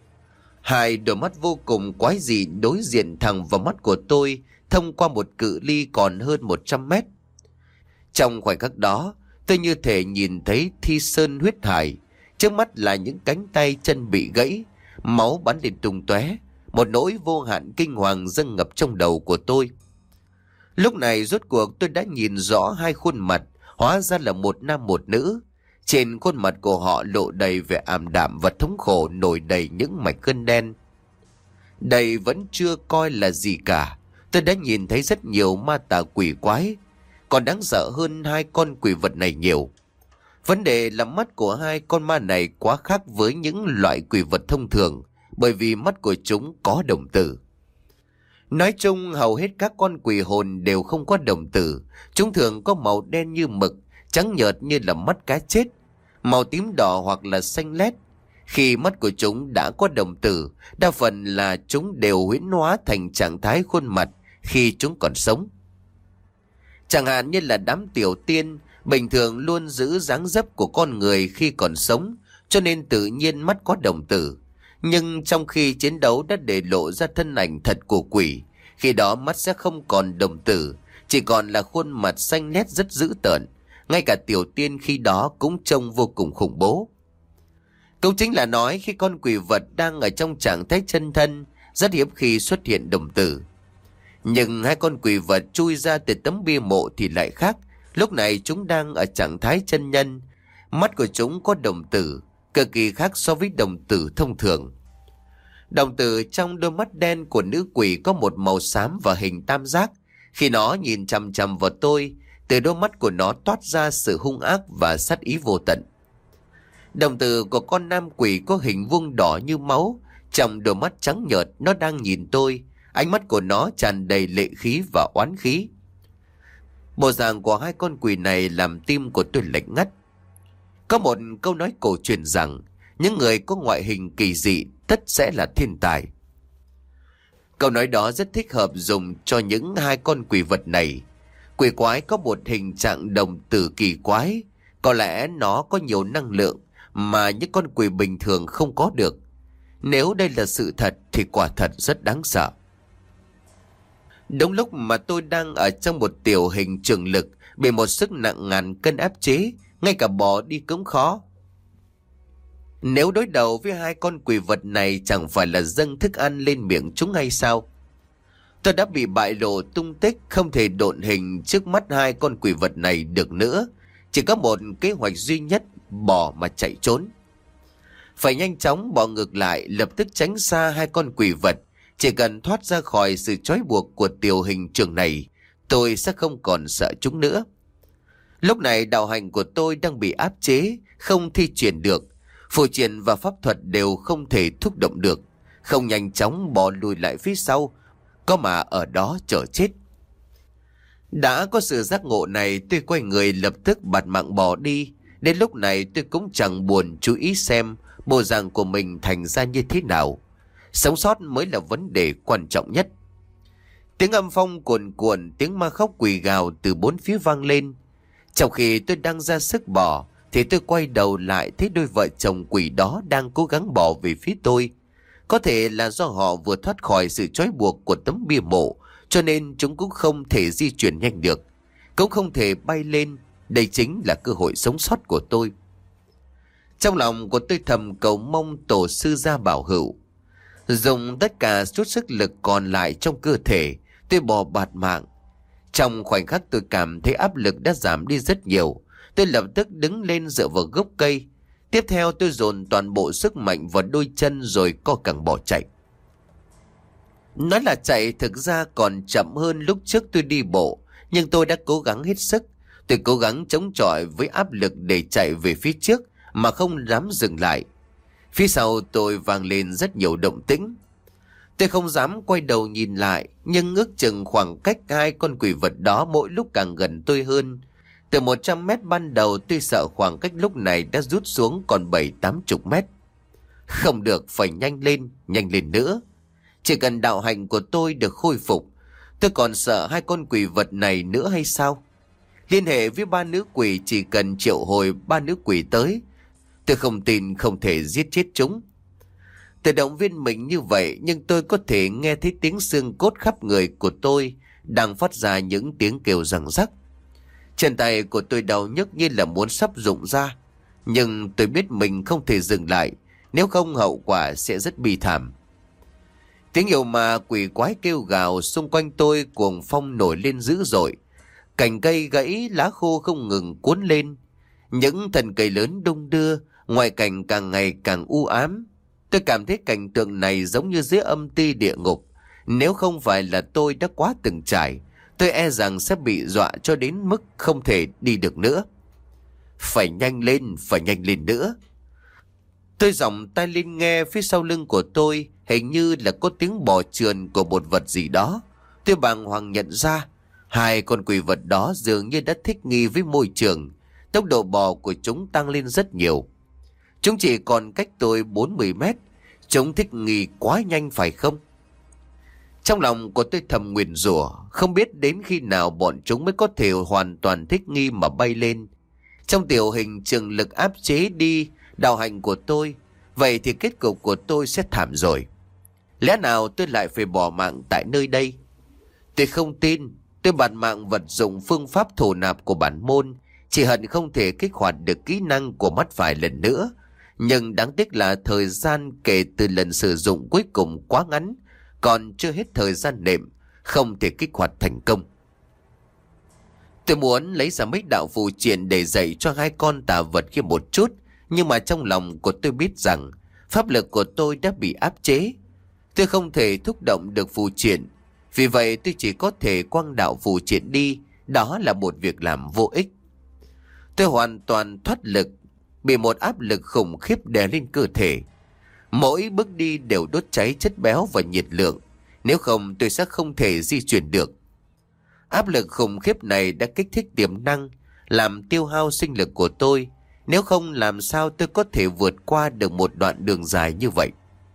Hai đôi mắt vô cùng quái dị đối diện thẳng vào mắt của tôi thông qua một cự ly còn hơn một trăm mét. Trong khoảnh khắc đó, tôi như thể nhìn thấy thi sơn huyết hải. Trước mắt là những cánh tay chân bị gãy, máu bắn lên tung tóe, một nỗi vô hạn kinh hoàng dâng ngập trong đầu của tôi. Lúc này rốt cuộc tôi đã nhìn rõ hai khuôn mặt, hóa ra là một nam một nữ. Trên khuôn mặt của họ lộ đầy vẻ ảm đạm và thống khổ, nổi đầy những mạch gân đen. Đây vẫn chưa coi là gì cả. Tôi đã nhìn thấy rất nhiều ma tà quỷ quái, còn đáng sợ hơn hai con quỷ vật này nhiều. Vấn đề là mắt của hai con ma này quá khác với những loại quỷ vật thông thường, bởi vì mắt của chúng có đồng tử. Nói chung hầu hết các con quỷ hồn đều không có đồng tử. Chúng thường có màu đen như mực, trắng nhợt như là mắt cá chết, màu tím đỏ hoặc là xanh lét. Khi mắt của chúng đã có đồng tử, đa phần là chúng đều huyễn hóa thành trạng thái khuôn mặt khi chúng còn sống. Chẳng hạn như là đám tiểu tiên, bình thường luôn giữ dáng dấp của con người khi còn sống, cho nên tự nhiên mắt có đồng tử. Nhưng trong khi chiến đấu đã để lộ ra thân ảnh thật của quỷ, khi đó mắt sẽ không còn đồng tử, chỉ còn là khuôn mặt xanh nét rất dữ tợn. Ngay cả tiểu tiên khi đó cũng trông vô cùng khủng bố. Cũng chính là nói khi con quỷ vật đang ở trong trạng thái chân thân, rất hiếm khi xuất hiện đồng tử. Nhưng hai con quỷ vật chui ra từ tấm bia mộ thì lại khác. Lúc này chúng đang ở trạng thái chân nhân. Mắt của chúng có đồng tử, cực kỳ khác so với đồng tử thông thường. Đồng tử trong đôi mắt đen của nữ quỷ có một màu xám và hình tam giác. Khi nó nhìn chằm chằm vào tôi, từ đôi mắt của nó toát ra sự hung ác và sát ý vô tận. Đồng tử của con nam quỷ có hình vuông đỏ như máu, trong đôi mắt trắng nhợt nó đang nhìn tôi. Ánh mắt của nó tràn đầy lệ khí và oán khí. Bộ dạng của hai con quỷ này làm tim của tôi lạnh ngắt. Có một câu nói cổ truyền rằng những người có ngoại hình kỳ dị tất sẽ là thiên tài. Câu nói đó rất thích hợp dùng cho những hai con quỷ vật này. Quỷ quái có một hình trạng đồng tử kỳ quái, có lẽ nó có nhiều năng lượng mà những con quỷ bình thường không có được. Nếu đây là sự thật thì quả thật rất đáng sợ. Đúng lúc mà tôi đang ở trong một tiểu hình trường lực, bị một sức nặng ngàn cân áp chế, ngay cả bò đi cũng khó. Nếu đối đầu với hai con quỷ vật này chẳng phải là dâng thức ăn lên miệng chúng hay sao? Tôi đã bị bại lộ tung tích, không thể độn hình trước mắt hai con quỷ vật này được nữa. Chỉ có một kế hoạch duy nhất, bỏ mà chạy trốn. Phải nhanh chóng bỏ ngược lại, lập tức tránh xa hai con quỷ vật. Chỉ cần thoát ra khỏi sự trói buộc của tiểu hình trường này, tôi sẽ không còn sợ chúng nữa. Lúc này đạo hành của tôi đang bị áp chế, không thi triển được. Phù triện và pháp thuật đều không thể thúc động được. Không nhanh chóng bỏ lùi lại phía sau, có mà ở đó chờ chết. Đã có sự giác ngộ này, tôi quay người lập tức bạt mạng bỏ đi. Đến lúc này tôi cũng chẳng buồn chú ý xem bộ dạng của mình thành ra như thế nào. Sống sót mới là vấn đề quan trọng nhất. Tiếng âm phong cuồn cuộn, tiếng ma khóc quỷ gào từ bốn phía vang lên. Trong khi tôi đang ra sức bỏ, thì tôi quay đầu lại thấy đôi vợ chồng quỷ đó đang cố gắng bỏ về phía tôi. Có thể là do họ vừa thoát khỏi sự trói buộc của tấm bia mộ, cho nên chúng cũng không thể di chuyển nhanh được, cũng không thể bay lên. Đây chính là cơ hội sống sót của tôi. Trong lòng của tôi thầm cầu mong tổ sư gia bảo hữu. Dùng tất cả chút sức lực còn lại trong cơ thể, tôi bò bạt mạng. Trong khoảnh khắc tôi cảm thấy áp lực đã giảm đi rất nhiều. Tôi lập tức đứng lên dựa vào gốc cây. Tiếp theo tôi dồn toàn bộ sức mạnh vào đôi chân rồi co cẳng bỏ chạy. Nói là chạy thực ra còn chậm hơn lúc trước tôi đi bộ, nhưng tôi đã cố gắng hết sức. Tôi cố gắng chống chọi với áp lực để chạy về phía trước mà không dám dừng lại. Phía sau tôi vang lên rất nhiều động tĩnh. Tôi không dám quay đầu nhìn lại, nhưng ước chừng khoảng cách hai con quỷ vật đó mỗi lúc càng gần tôi hơn. Từ một trăm mét ban đầu tôi sợ khoảng cách lúc này đã rút xuống còn bảy tám chục mét. Không được, phải nhanh lên, nhanh lên nữa. Chỉ cần đạo hành của tôi được khôi phục, tôi còn sợ hai con quỷ vật này nữa hay sao? Liên hệ với ba nữ quỷ, chỉ cần triệu hồi ba nữ quỷ tới, tôi không tin không thể giết chết chúng. Tôi động viên mình như vậy, nhưng tôi có thể nghe thấy tiếng xương cốt khắp người của tôi đang phát ra những tiếng kêu răng rắc. Chân tay của tôi đau nhức như là muốn sắp rụng ra, nhưng tôi biết mình không thể dừng lại, nếu không hậu quả sẽ rất bi thảm. Tiếng yêu ma quỷ quái kêu gào xung quanh tôi, cuồng phong nổi lên dữ dội. Cành cây gãy, lá khô không ngừng cuốn lên. Những thân cây lớn đung đưa, ngoại cảnh càng ngày càng u ám. Tôi cảm thấy cảnh tượng này giống như dưới âm ti địa ngục. Nếu không phải là tôi đã quá từng trải, tôi e rằng sẽ bị dọa cho đến mức không thể đi được nữa. Phải nhanh lên, phải nhanh lên nữa. Tôi giọng tai lên nghe phía sau lưng của tôi, hình như là có tiếng bò trườn của một vật gì đó. Tôi bàng hoàng nhận ra, hai con quỷ vật đó dường như đã thích nghi với môi trường. Tốc độ bò của chúng tăng lên rất nhiều. Chúng chỉ còn cách tôi bốn mươi mét. Chúng thích nghi quá nhanh phải không? Trong lòng của tôi thầm nguyền rủa, không biết đến khi nào bọn chúng mới có thể hoàn toàn thích nghi mà bay lên. Trong tiểu hình trường lực áp chế đi đạo hành của tôi, vậy thì kết cục của tôi sẽ thảm rồi. Lẽ nào tôi lại phải bỏ mạng tại nơi đây? Tôi không tin. Tôi bạt mạng vật dụng phương pháp thổ nạp của bản môn, chỉ hận không thể kích hoạt được kỹ năng của mắt phải lần nữa. Nhưng đáng tiếc là thời gian kể từ lần sử dụng cuối cùng quá ngắn, còn chưa hết thời gian nệm, không thể kích hoạt thành công. Tôi muốn lấy ra mấy đạo phù triện để dạy cho hai con tà vật kia một chút, nhưng mà trong lòng của tôi biết rằng pháp lực của tôi đã bị áp chế. Tôi không thể thúc động được phù triện, vì vậy tôi chỉ có thể quăng đạo phù triện đi. Đó là một việc làm vô ích. Tôi hoàn toàn thoát lực, bị một áp lực khủng khiếp đè lên cơ thể. Mỗi bước đi đều đốt cháy chất béo và nhiệt lượng. Nếu không tôi sẽ không thể di chuyển được. Áp lực khủng khiếp này đã kích thích tiềm năng, làm tiêu hao sinh lực của tôi. Nếu không làm sao tôi có thể vượt qua được một đoạn đường dài như vậy.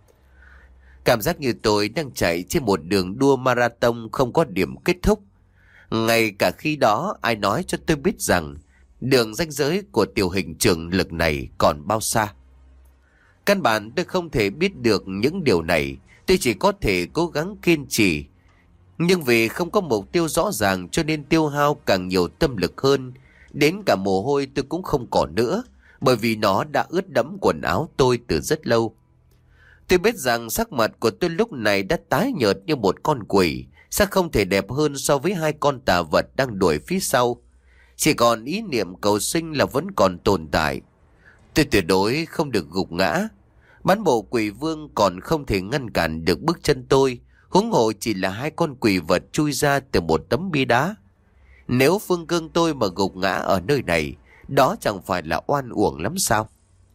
Cảm giác như tôi đang chạy trên một đường đua marathon không có điểm kết thúc. Ngay cả khi đó ai nói cho tôi biết rằng đường ranh giới của tiểu hình trường lực này còn bao xa. Căn bản tôi không thể biết được những điều này. Tôi chỉ có thể cố gắng kiên trì. Nhưng vì không có mục tiêu rõ ràng cho nên tiêu hao càng nhiều tâm lực hơn. Đến cả mồ hôi tôi cũng không còn nữa, bởi vì nó đã ướt đẫm quần áo tôi từ rất lâu. Tôi biết rằng sắc mặt của tôi lúc này đã tái nhợt như một con quỷ, sẽ không thể đẹp hơn so với hai con tà vật đang đuổi phía sau. Chỉ còn ý niệm cầu sinh là vẫn còn tồn tại. Tôi tuyệt đối không được gục ngã. Bán bộ quỷ vương còn không thể ngăn cản được bước chân tôi, huống hồ chỉ là hai con quỷ vật chui ra từ một tấm bia đá. Nếu phương cương tôi mà gục ngã ở nơi này, đó chẳng phải là oan uổng lắm sao?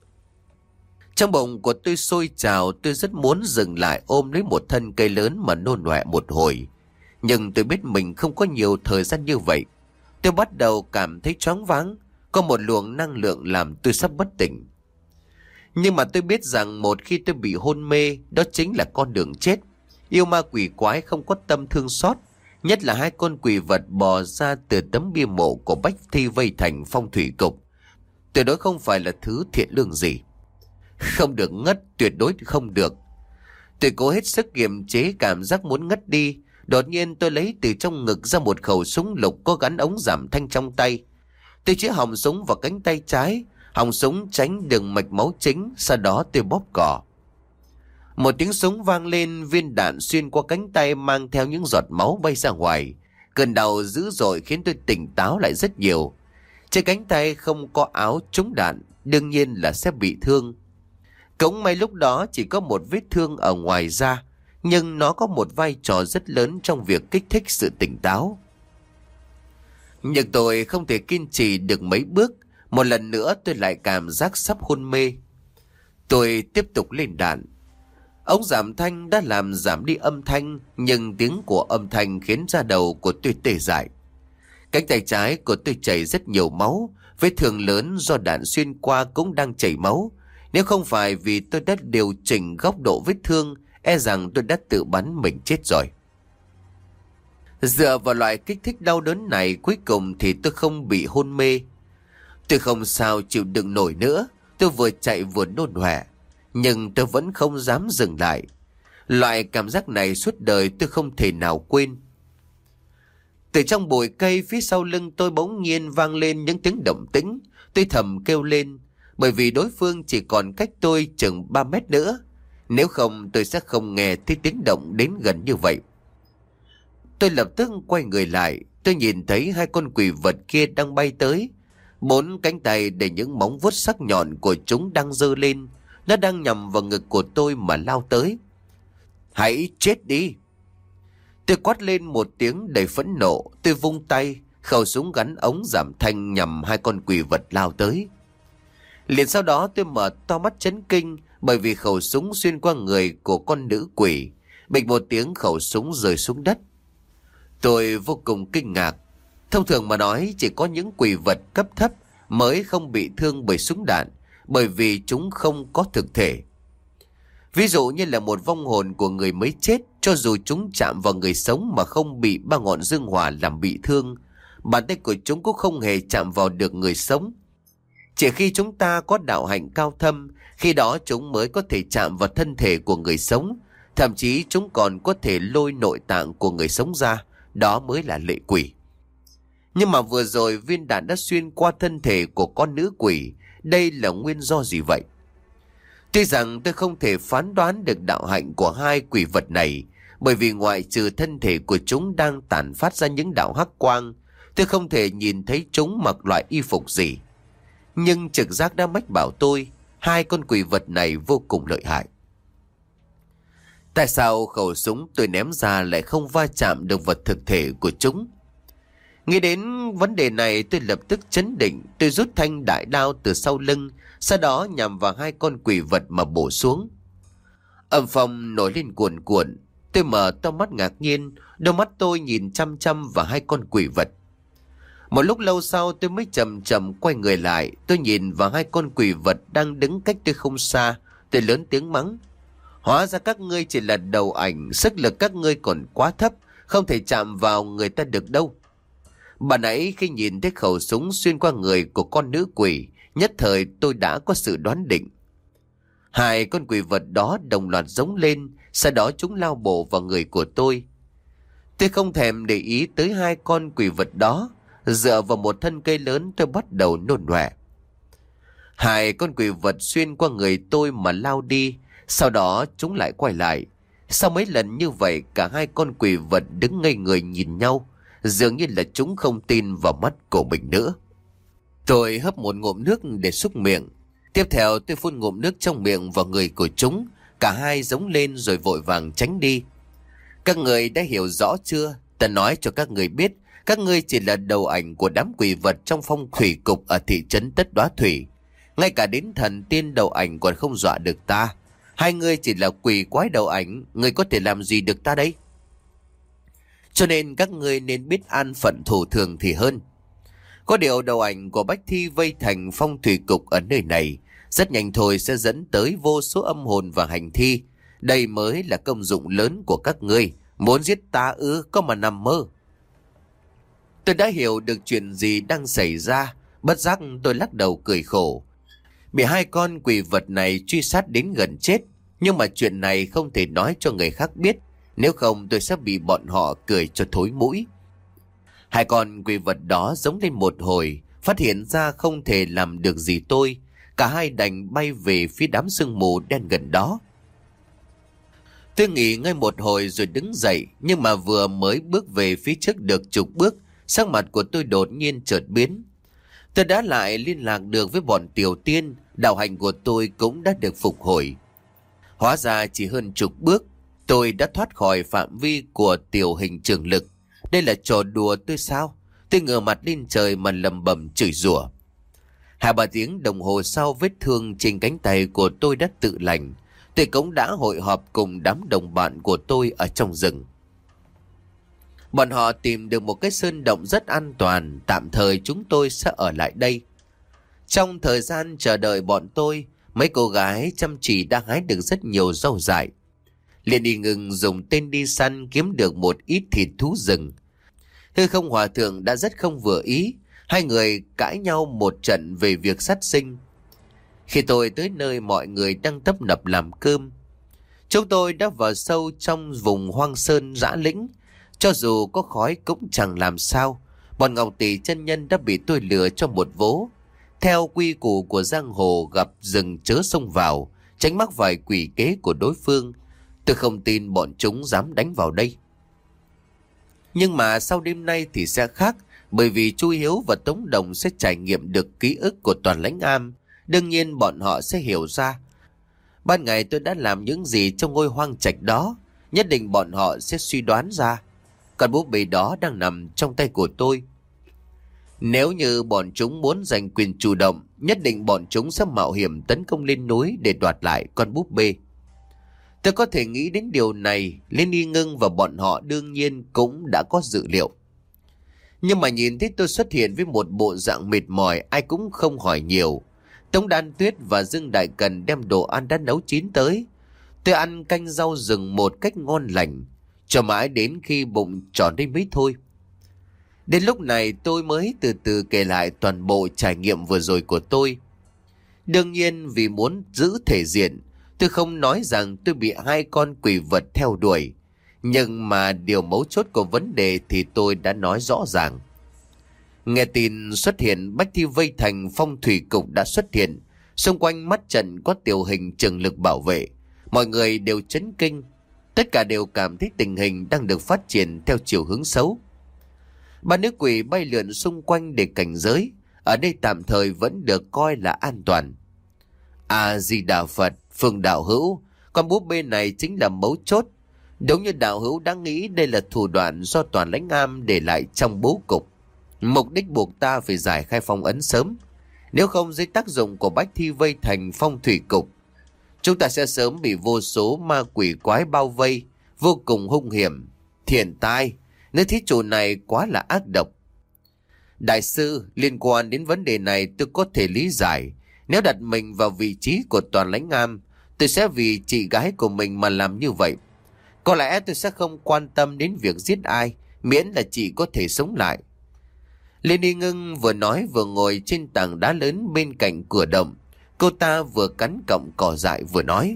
Trong bụng của tôi sôi trào, tôi rất muốn dừng lại ôm lấy một thân cây lớn mà nôn ọe một hồi. Nhưng tôi biết mình không có nhiều thời gian như vậy. Tôi bắt đầu cảm thấy choáng váng, có một luồng năng lượng làm tôi sắp bất tỉnh. Nhưng mà tôi biết rằng một khi tôi bị hôn mê, đó chính là con đường chết. Yêu ma quỷ quái không có tâm thương xót, nhất là hai con quỷ vật bò ra từ tấm bia mộ của Bách Thi vây thành phong thủy cục. Tuyệt đối không phải là thứ thiện lương gì. Không được ngất, tuyệt đối không được. Tôi cố hết sức kiềm chế cảm giác muốn ngất đi. Đột nhiên tôi lấy từ trong ngực ra một khẩu súng lục có gắn ống giảm thanh trong tay. Tôi chĩa họng súng vào cánh tay trái, họng súng tránh đường mạch máu chính, sau đó tôi bóp cò. Một tiếng súng vang lên, viên đạn xuyên qua cánh tay mang theo những giọt máu bay ra ngoài. Cơn đau dữ dội khiến tôi tỉnh táo lại rất nhiều. Trên cánh tay không có áo trúng đạn, đương nhiên là sẽ bị thương. Cũng may lúc đó chỉ có một vết thương ở ngoài da, nhưng nó có một vai trò rất lớn trong việc kích thích sự tỉnh táo. Nhưng tôi không thể kiên trì được mấy bước, một lần nữa tôi lại cảm giác sắp hôn mê. Tôi tiếp tục lên đạn. Ống giảm thanh đã làm giảm đi âm thanh, nhưng tiếng của âm thanh khiến da đầu của tôi tê dại. Cánh tay trái của tôi chảy rất nhiều máu, vết thương lớn do đạn xuyên qua cũng đang chảy máu. Nếu không phải vì tôi đã điều chỉnh góc độ vết thương, e rằng tôi đã tự bắn mình chết rồi. Dựa vào loại kích thích đau đớn này, cuối cùng thì tôi không bị hôn mê. Tôi không sao chịu đựng nổi nữa, tôi vừa chạy vừa nôn ọe, nhưng tôi vẫn không dám dừng lại. Loại cảm giác này suốt đời tôi không thể nào quên. Từ trong bụi cây phía sau lưng tôi bỗng nhiên vang lên những tiếng động tĩnh. Tôi thầm kêu lên, bởi vì đối phương chỉ còn cách tôi chừng ba mét nữa. Nếu không tôi sẽ không nghe thấy tiếng động đến gần như vậy. Tôi lập tức quay người lại. Tôi nhìn thấy hai con quỷ vật kia đang bay tới. Bốn cánh tay để những móng vuốt sắc nhọn của chúng đang giơ lên. Nó đang nhằm vào ngực của tôi mà lao tới. Hãy chết đi! Tôi quát lên một tiếng đầy phẫn nộ. Tôi vung tay, khẩu súng gắn ống giảm thanh nhằm hai con quỷ vật lao tới. Liền sau đó tôi mở to mắt chấn kinh, bởi vì khẩu súng xuyên qua người của con nữ quỷ. Bịch một tiếng, khẩu súng rơi xuống đất. Tôi vô cùng kinh ngạc. Thông thường mà nói, chỉ có những quỷ vật cấp thấp mới không bị thương bởi súng đạn, bởi vì chúng không có thực thể. Ví dụ như là một vong hồn của người mới chết, cho dù chúng chạm vào người sống mà không bị ba ngọn dương hỏa làm bị thương, bàn tay của chúng cũng không hề chạm vào được người sống. Chỉ khi chúng ta có đạo hạnh cao thâm, khi đó chúng mới có thể chạm vào thân thể của người sống. Thậm chí chúng còn có thể lôi nội tạng của người sống ra, đó mới là lệ quỷ. Nhưng mà vừa rồi viên đạn đã xuyên qua thân thể của con nữ quỷ, đây là nguyên do gì vậy? Tuy rằng tôi không thể phán đoán được đạo hạnh của hai quỷ vật này, bởi vì ngoại trừ thân thể của chúng đang tản phát ra những đạo hắc quang, tôi không thể nhìn thấy chúng mặc loại y phục gì. Nhưng trực giác đã mách bảo tôi, hai con quỷ vật này vô cùng lợi hại. Tại sao khẩu súng tôi ném ra lại không va chạm được vật thực thể của chúng? Nghĩ đến vấn đề này, tôi lập tức chấn định. Tôi rút thanh đại đao từ sau lưng, sau đó nhằm vào hai con quỷ vật mà bổ xuống. Âm phong nổi lên cuồn cuộn. Tôi mở to mắt ngạc nhiên, đôi mắt tôi nhìn chăm chăm vào hai con quỷ vật. Một lúc lâu sau tôi mới chậm chậm quay người lại. Tôi nhìn vào hai con quỷ vật đang đứng cách tôi không xa. Tôi lớn tiếng mắng: hóa ra các ngươi chỉ là đầu ảnh, sức lực các ngươi còn quá thấp, không thể chạm vào người ta được đâu. Bà nãy khi nhìn thấy khẩu súng xuyên qua người của con nữ quỷ, nhất thời tôi đã có sự đoán định. Hai con quỷ vật đó đồng loạt giống lên, sau đó chúng lao bổ vào người của tôi. Tôi không thèm để ý tới hai con quỷ vật đó, dựa vào một thân cây lớn tôi bắt đầu nôn ọe. Hai con quỷ vật xuyên qua người tôi mà lao đi, sau đó chúng lại quay lại. Sau mấy lần như vậy, cả hai con quỷ vật đứng ngây người nhìn nhau, dường như là chúng không tin vào mắt của mình nữa. Tôi hấp một ngụm nước để súc miệng. Tiếp theo tôi phun ngụm nước trong miệng vào người của chúng. Cả hai giống lên rồi vội vàng tránh đi. Các người đã hiểu rõ chưa? Ta nói cho các người biết, các ngươi chỉ là đầu ảnh của đám quỷ vật trong phong thủy cục ở thị trấn Tất Đóa Thủy. Ngay cả đến thần tiên đầu ảnh còn không dọa được ta. Hai ngươi chỉ là quỷ quái đầu ảnh, ngươi có thể làm gì được ta đây? Cho nên các ngươi nên biết an phận thủ thường thì hơn. Có điều đầu ảnh của Bách Thi vây thành phong thủy cục ở nơi này, rất nhanh thôi sẽ dẫn tới vô số âm hồn và hành thi. Đây mới là công dụng lớn của các ngươi. Muốn giết ta ư, có mà nằm mơ. Tôi đã hiểu được chuyện gì đang xảy ra. Bất giác tôi lắc đầu cười khổ. Bị hai con quỷ vật này truy sát đến gần chết. Nhưng mà chuyện này không thể nói cho người khác biết, nếu không tôi sẽ bị bọn họ cười cho thối mũi. Hai con quỷ vật đó giống lên một hồi, phát hiện ra không thể làm được gì tôi. Cả hai đành bay về phía đám sương mù đen gần đó. Tôi nghỉ ngơi một hồi rồi đứng dậy, nhưng mà vừa mới bước về phía trước được chục bước, sắc mặt của tôi đột nhiên chợt biến. Tôi đã lại liên lạc được với bọn tiểu tiên, đạo hành của tôi cũng đã được phục hồi. Hóa ra chỉ hơn chục bước, tôi đã thoát khỏi phạm vi của tiểu hình trường lực. Đây là trò đùa tôi sao? Tôi ngửa mặt lên trời mà lầm bầm chửi rủa. Hai ba tiếng đồng hồ sau, vết thương trên cánh tay của tôi đã tự lành. Tôi cũng đã hội họp cùng đám đồng bạn của tôi ở trong rừng. Bọn họ tìm được một cái sơn động rất an toàn, tạm thời chúng tôi sẽ ở lại đây. Trong thời gian chờ đợi bọn tôi, mấy cô gái chăm chỉ đã hái được rất nhiều rau dại. Liền Y Ngưng dùng tên đi săn kiếm được một ít thịt thú rừng. Hư Không Hòa Thượng đã rất không vừa ý, hai người cãi nhau một trận về việc sát sinh. Khi tôi tới nơi mọi người đang tấp nập làm cơm, chúng tôi đã vào sâu trong vùng hoang sơn dã lĩnh. Cho dù có khói cũng chẳng làm sao. Bọn Ngọc Tỷ chân nhân đã bị tôi lừa cho một vố. Theo quy củ của giang hồ, gặp rừng chớ xông vào, tránh mắc vài quỷ kế của đối phương. Tôi không tin bọn chúng dám đánh vào đây. Nhưng mà sau đêm nay thì sẽ khác, bởi vì Chu Hiếu và Tống Đồng sẽ trải nghiệm được ký ức của Toàn Lãnh Am. Đương nhiên bọn họ sẽ hiểu ra ban ngày tôi đã làm những gì trong ngôi hoang trạch đó. Nhất định bọn họ sẽ suy đoán ra con búp bê đó đang nằm trong tay của tôi. Nếu như bọn chúng muốn giành quyền chủ động, nhất định bọn chúng sẽ mạo hiểm tấn công lên núi để đoạt lại con búp bê. Tôi có thể nghĩ đến điều này, Liên Y Ngưng và bọn họ đương nhiên cũng đã có dự liệu. Nhưng mà nhìn thấy tôi xuất hiện với một bộ dạng mệt mỏi, ai cũng không hỏi nhiều. Tống Đan Tuyết và Dương Đại Cần đem đồ ăn đã nấu chín tới. Tôi ăn canh rau rừng một cách ngon lành, cho mãi đến khi bụng tròn đi mới thôi. Đến lúc này tôi mới từ từ kể lại toàn bộ trải nghiệm vừa rồi của tôi. Đương nhiên vì muốn giữ thể diện, tôi không nói rằng tôi bị hai con quỷ vật theo đuổi. Nhưng mà điều mấu chốt của vấn đề thì tôi đã nói rõ ràng. Nghe tin xuất hiện Bách Thi vây thành phong thủy cục đã xuất hiện. Xung quanh mắt trận có tiểu hình trường lực bảo vệ. Mọi người đều chấn kinh. Tất cả đều cảm thấy tình hình đang được phát triển theo chiều hướng xấu. Ba nữ quỷ bay lượn xung quanh để cảnh giới. Ở đây tạm thời vẫn được coi là an toàn. A-di-đà Phật, Phương đạo hữu, con búp bê này chính là mấu chốt. Đúng như đạo hữu đã nghĩ, đây là thủ đoạn do Toàn Lãnh Am để lại trong bố cục. Mục đích buộc ta phải giải khai phong ấn sớm. Nếu không, dưới tác dụng của Bách Thi vây thành phong thủy cục, chúng ta sẽ sớm bị vô số ma quỷ quái bao vây vô cùng hung hiểm. Thiện tai, nữ thí chủ này quá là ác độc. Đại sư, liên quan đến vấn đề này tôi có thể lý giải. Nếu đặt mình vào vị trí của Toàn Lãnh Am, tôi sẽ vì chị gái của mình mà làm như vậy. Có lẽ tôi sẽ không quan tâm đến việc giết ai, miễn là chị có thể sống lại. Lê Y Ngưng vừa nói vừa ngồi trên tảng đá lớn bên cạnh cửa động. Cô ta vừa cắn cọng cỏ dại vừa nói.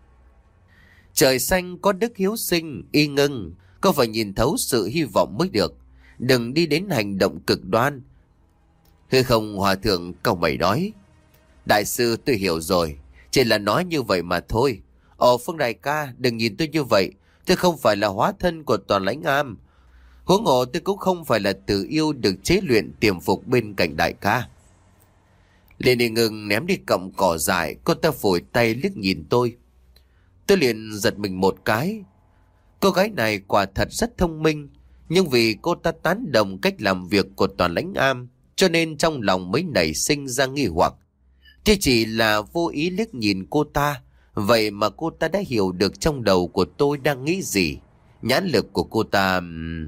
Trời xanh có đức hiếu sinh, Y Ngưng, cô phải nhìn thấu sự hy vọng mới được. Đừng đi đến hành động cực đoan. Hư Không Hòa Thượng cau mày nói. Đại sư, tôi hiểu rồi, chỉ là nói như vậy mà thôi. Ồ Phương đại ca, đừng nhìn tôi như vậy. Tôi không phải là hóa thân của Toàn Lãnh Am. Huống hồ tôi cũng không phải là tự yêu được chế luyện tiềm phục bên cạnh đại ca. Liên Y Ngưng ném đi cọng cỏ dại, cô ta phủi tay liếc nhìn tôi. Tôi liền giật mình một cái. Cô gái này quả thật rất thông minh, nhưng vì cô ta tán đồng cách làm việc của Toàn Lãnh Am, cho nên trong lòng mới nảy sinh ra nghi hoặc. Chứ chỉ là vô ý liếc nhìn cô ta, vậy mà cô ta đã hiểu được trong đầu của tôi đang nghĩ gì. Nhãn lực của cô ta...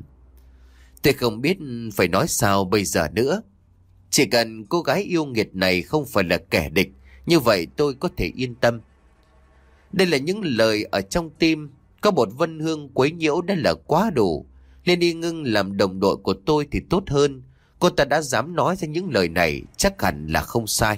Tôi không biết phải nói sao bây giờ nữa. Chỉ cần cô gái yêu nghiệt này không phải là kẻ địch, như vậy tôi có thể yên tâm. Đây là những lời ở trong tim. Có một Vân Hương quấy nhiễu đã là quá đủ. Liên Y Ngưng làm đồng đội của tôi thì tốt hơn. Cô ta đã dám nói ra những lời này, chắc hẳn là không sai.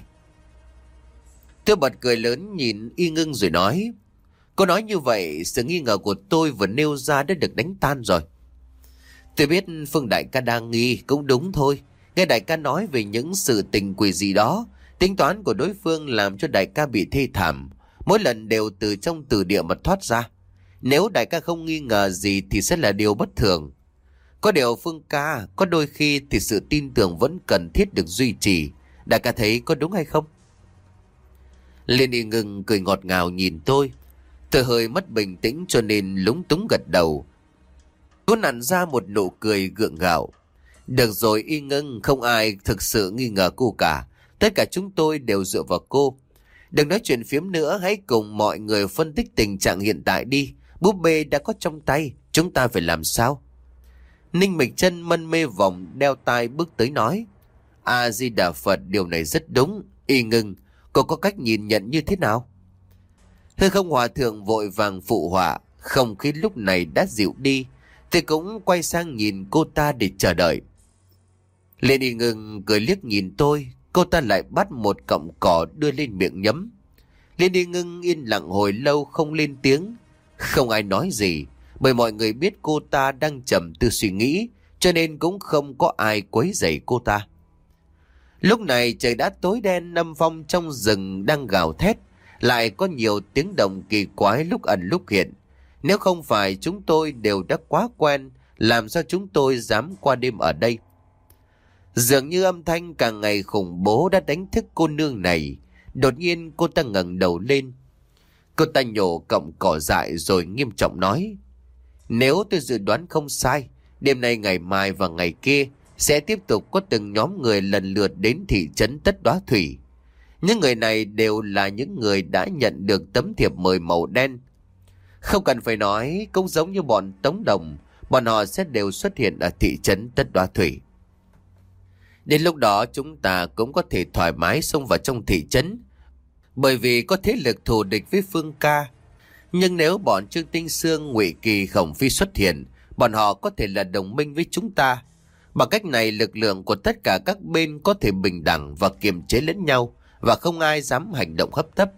Tôi bật cười lớn nhìn Y Ngưng rồi nói. Cô nói như vậy, sự nghi ngờ của tôi vừa nêu ra đã được đánh tan rồi. Tôi biết Phương đại ca đang nghi, cũng đúng thôi. Nghe đại ca nói về những sự tình quỷ gì đó, tính toán của đối phương làm cho đại ca bị thê thảm. Mỗi lần đều từ trong từ địa mà thoát ra. Nếu đại ca không nghi ngờ gì thì sẽ là điều bất thường. Có điều Phương ca, có đôi khi thì sự tin tưởng vẫn cần thiết được duy trì. Đại ca thấy có đúng hay không? Liên Y Ngưng cười ngọt ngào nhìn tôi. Tôi hơi mất bình tĩnh cho nên lúng túng gật đầu. Cô nặn ra một nụ cười gượng gạo. Được rồi Y Ngưng, không ai thực sự nghi ngờ cô cả. Tất cả chúng tôi đều dựa vào cô. Đừng nói chuyện phiếm nữa, hãy cùng mọi người phân tích tình trạng hiện tại đi. Búp bê đã có trong tay, chúng ta phải làm sao? Ninh Mịch Chân mân mê vòng đeo tai bước tới nói. A Di Đà Phật, điều này rất đúng. Y Ngưng, cô có cách nhìn nhận như thế nào? Hư Không Hòa Thượng vội vàng phụ họa. Không khí lúc này đã dịu đi. Tôi cũng quay sang nhìn cô ta để chờ đợi. Liên Y Ngưng cười liếc nhìn tôi. Cô ta lại bắt một cọng cỏ đưa lên miệng nhấm. Liên Y Ngưng yên lặng hồi lâu không lên tiếng. Không ai nói gì, bởi mọi người biết cô ta đang trầm tư suy nghĩ, cho nên cũng không có ai quấy rầy cô ta. Lúc này trời đã tối đen, âm phong trong rừng đang gào thét, lại có nhiều tiếng động kỳ quái lúc ẩn lúc hiện. Nếu không phải chúng tôi đều đã quá quen, làm sao chúng tôi dám qua đêm ở đây? Dường như âm thanh càng ngày khủng bố đã đánh thức cô nương này. Đột nhiên cô ta ngẩng đầu lên. Cô ta nhổ cọng cỏ dại rồi nghiêm trọng nói. Nếu tôi dự đoán không sai, đêm nay, ngày mai và ngày kia sẽ tiếp tục có từng nhóm người lần lượt đến thị trấn Tất Đóa Thủy. Những người này đều là những người đã nhận được tấm thiệp mời màu đen. Không cần phải nói, cũng giống như bọn Tống Đồng, bọn họ sẽ đều xuất hiện ở thị trấn Tất Đóa Thủy. Đến lúc đó chúng ta cũng có thể thoải mái xông vào trong thị trấn, bởi vì có thế lực thù địch với Phương ca. Nhưng nếu bọn Trương Tinh Sương, Ngụy Kỳ, Khổng Phi xuất hiện, bọn họ có thể là đồng minh với chúng ta. Bằng cách này lực lượng của tất cả các bên có thể bình đẳng và kiềm chế lẫn nhau, và không ai dám hành động hấp tấp.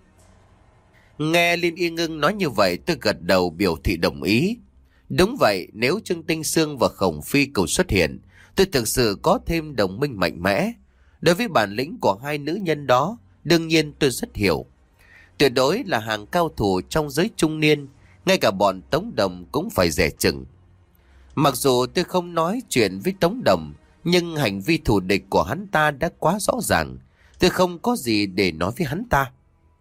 Nghe Liên Y Ngưng nói như vậy, tôi gật đầu biểu thị đồng ý. Đúng vậy, nếu Trương Tinh Sương và Khổng Phi cùng xuất hiện, tôi thực sự có thêm đồng minh mạnh mẽ. Đối với bản lĩnh của hai nữ nhân đó, đương nhiên tôi rất hiểu. Tuyệt đối là hàng cao thủ trong giới trung niên, ngay cả bọn Tống Đồng cũng phải dè chừng. Mặc dù tôi không nói chuyện với Tống Đồng, nhưng hành vi thù địch của hắn ta đã quá rõ ràng. Tôi không có gì để nói với hắn ta.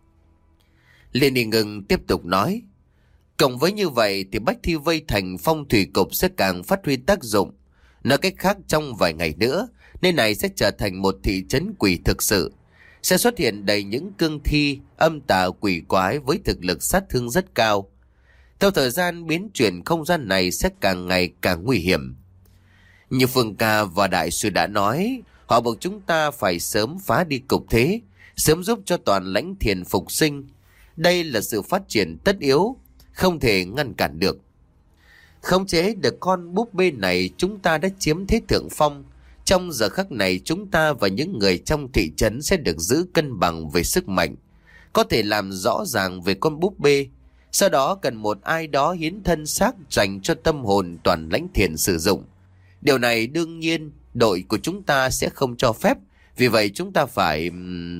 Liên Y Ngưng tiếp tục nói. Cộng với như vậy thì Bách Thi Vây Thành Phong Thủy Cục sẽ càng phát huy tác dụng. Nói cách khác, trong vài ngày nữa, nơi này sẽ trở thành một thị trấn quỷ thực sự. Sẽ xuất hiện đầy những cương thi, âm tà quỷ quái với thực lực sát thương rất cao. Theo thời gian biến chuyển, không gian này sẽ càng ngày càng nguy hiểm. Như Phương Ca và Đại sư đã nói, họ buộc chúng ta phải sớm phá đi cục thế, sớm giúp cho toàn lãnh thiền phục sinh. Đây là sự phát triển tất yếu, không thể ngăn cản được. Khống chế được con búp bê này, chúng ta đã chiếm thế thượng phong. Trong giờ khắc này, chúng ta và những người trong thị trấn sẽ được giữ cân bằng về sức mạnh, có thể làm rõ ràng về con búp bê. Sau đó cần một ai đó hiến thân xác dành cho tâm hồn toàn lãnh thiền sử dụng. Điều này đương nhiên đội của chúng ta sẽ không cho phép. Vì vậy chúng ta phải...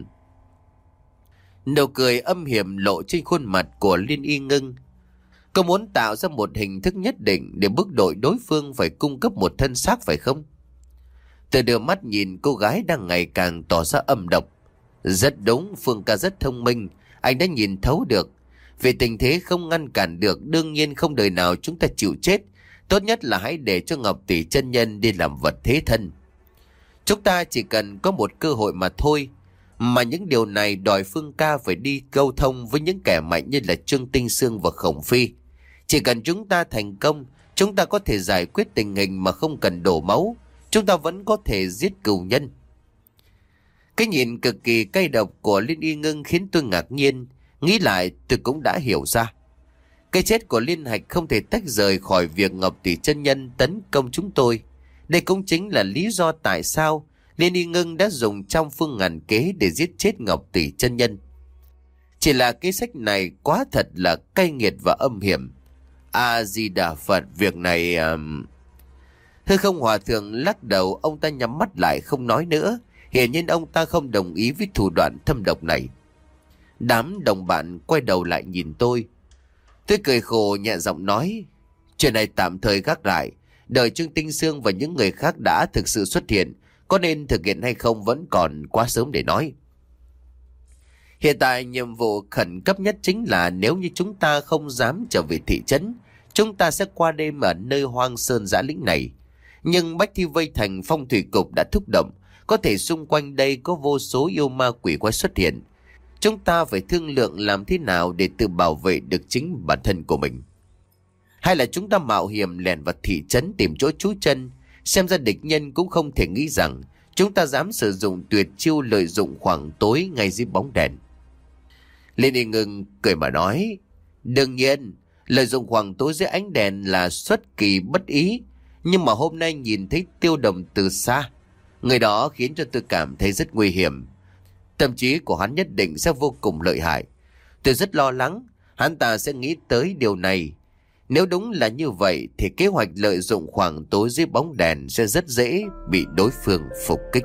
Nụ cười âm hiểm lộ trên khuôn mặt của Liên Y Ngưng. Cô muốn tạo ra một hình thức nhất định để bức đội đối phương phải cung cấp một thân xác phải không? Tôi đưa mắt nhìn cô gái đang ngày càng tỏ ra âm độc. Rất đúng, Phương Ca rất thông minh. Anh đã nhìn thấu được. Vì tình thế không ngăn cản được, đương nhiên không đời nào chúng ta chịu chết. Tốt nhất là hãy để cho Ngọc Tỷ chân nhân đi làm vật thế thân. Chúng ta chỉ cần có một cơ hội mà thôi. Mà những điều này đòi Phương Ca phải đi câu thông với những kẻ mạnh như là Trương Tinh Sương và Khổng Phi. Chỉ cần chúng ta thành công, chúng ta có thể giải quyết tình hình mà không cần đổ máu. Chúng ta vẫn có thể giết cừu nhân. Cái nhìn cực kỳ cay độc của Liên Y Ngưng khiến tôi ngạc nhiên. Nghĩ lại tôi cũng đã hiểu ra. Cái chết của Liên Hạch không thể tách rời khỏi việc Ngọc Tỷ chân nhân tấn công chúng tôi. Đây cũng chính là lý do tại sao Liên Y Ngưng đã dùng trăm phương ngàn kế để giết chết Ngọc Tỷ chân nhân. Chỉ là cái sách này quá thật là cay nghiệt và âm hiểm. A-di-đà Phật, việc này... Um... Hư Không Hòa Thượng lắc đầu, ông ta nhắm mắt lại không nói nữa. Hiển nhiên ông ta không đồng ý với thủ đoạn thâm độc này. Đám đồng bạn quay đầu lại nhìn tôi. Tôi cười khổ nhẹ giọng nói, chuyện này tạm thời gác lại. Đợi Trương Tinh Sương và những người khác đã thực sự xuất hiện, có nên thực hiện hay không vẫn còn quá sớm để nói. Hiện tại nhiệm vụ khẩn cấp nhất chính là nếu như chúng ta không dám trở về thị trấn, chúng ta sẽ qua đêm ở nơi hoang sơn dã lĩnh này. Nhưng Bách Thi Vây Thành phong thủy cục đã thúc động, có thể xung quanh đây có vô số yêu ma quỷ quái xuất hiện. Chúng ta phải thương lượng làm thế nào để tự bảo vệ được chính bản thân của mình. Hay là chúng ta mạo hiểm lẻn vào thị trấn tìm chỗ trú chân. Xem ra địch nhân cũng không thể nghĩ rằng chúng ta dám sử dụng tuyệt chiêu lợi dụng khoảng tối ngay dưới bóng đèn. Liên Y Ngưng cười mà nói, đương nhiên lợi dụng khoảng tối dưới ánh đèn là xuất kỳ bất ý. Nhưng mà hôm nay nhìn thấy Tiêu Đồng từ xa, người đó khiến cho tôi cảm thấy rất nguy hiểm. Tâm trí của hắn nhất định sẽ vô cùng lợi hại. Tôi rất lo lắng hắn ta sẽ nghĩ tới điều này. Nếu đúng là như vậy thì kế hoạch lợi dụng khoảng tối dưới bóng đèn sẽ rất dễ bị đối phương phục kích.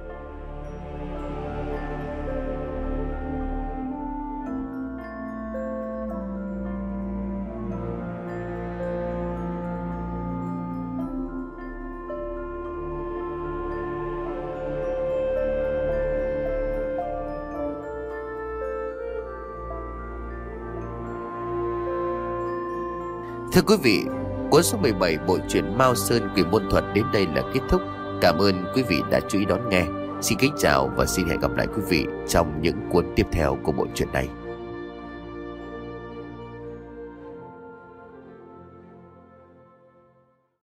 Thưa quý vị, cuốn số mười bảy bộ truyện Mao Sơn Quỷ Môn Thuật đến đây là kết thúc. Cảm ơn quý vị đã chú ý đón nghe. Xin kính chào và xin hẹn gặp lại quý vị trong những cuốn tiếp theo của bộ truyện này.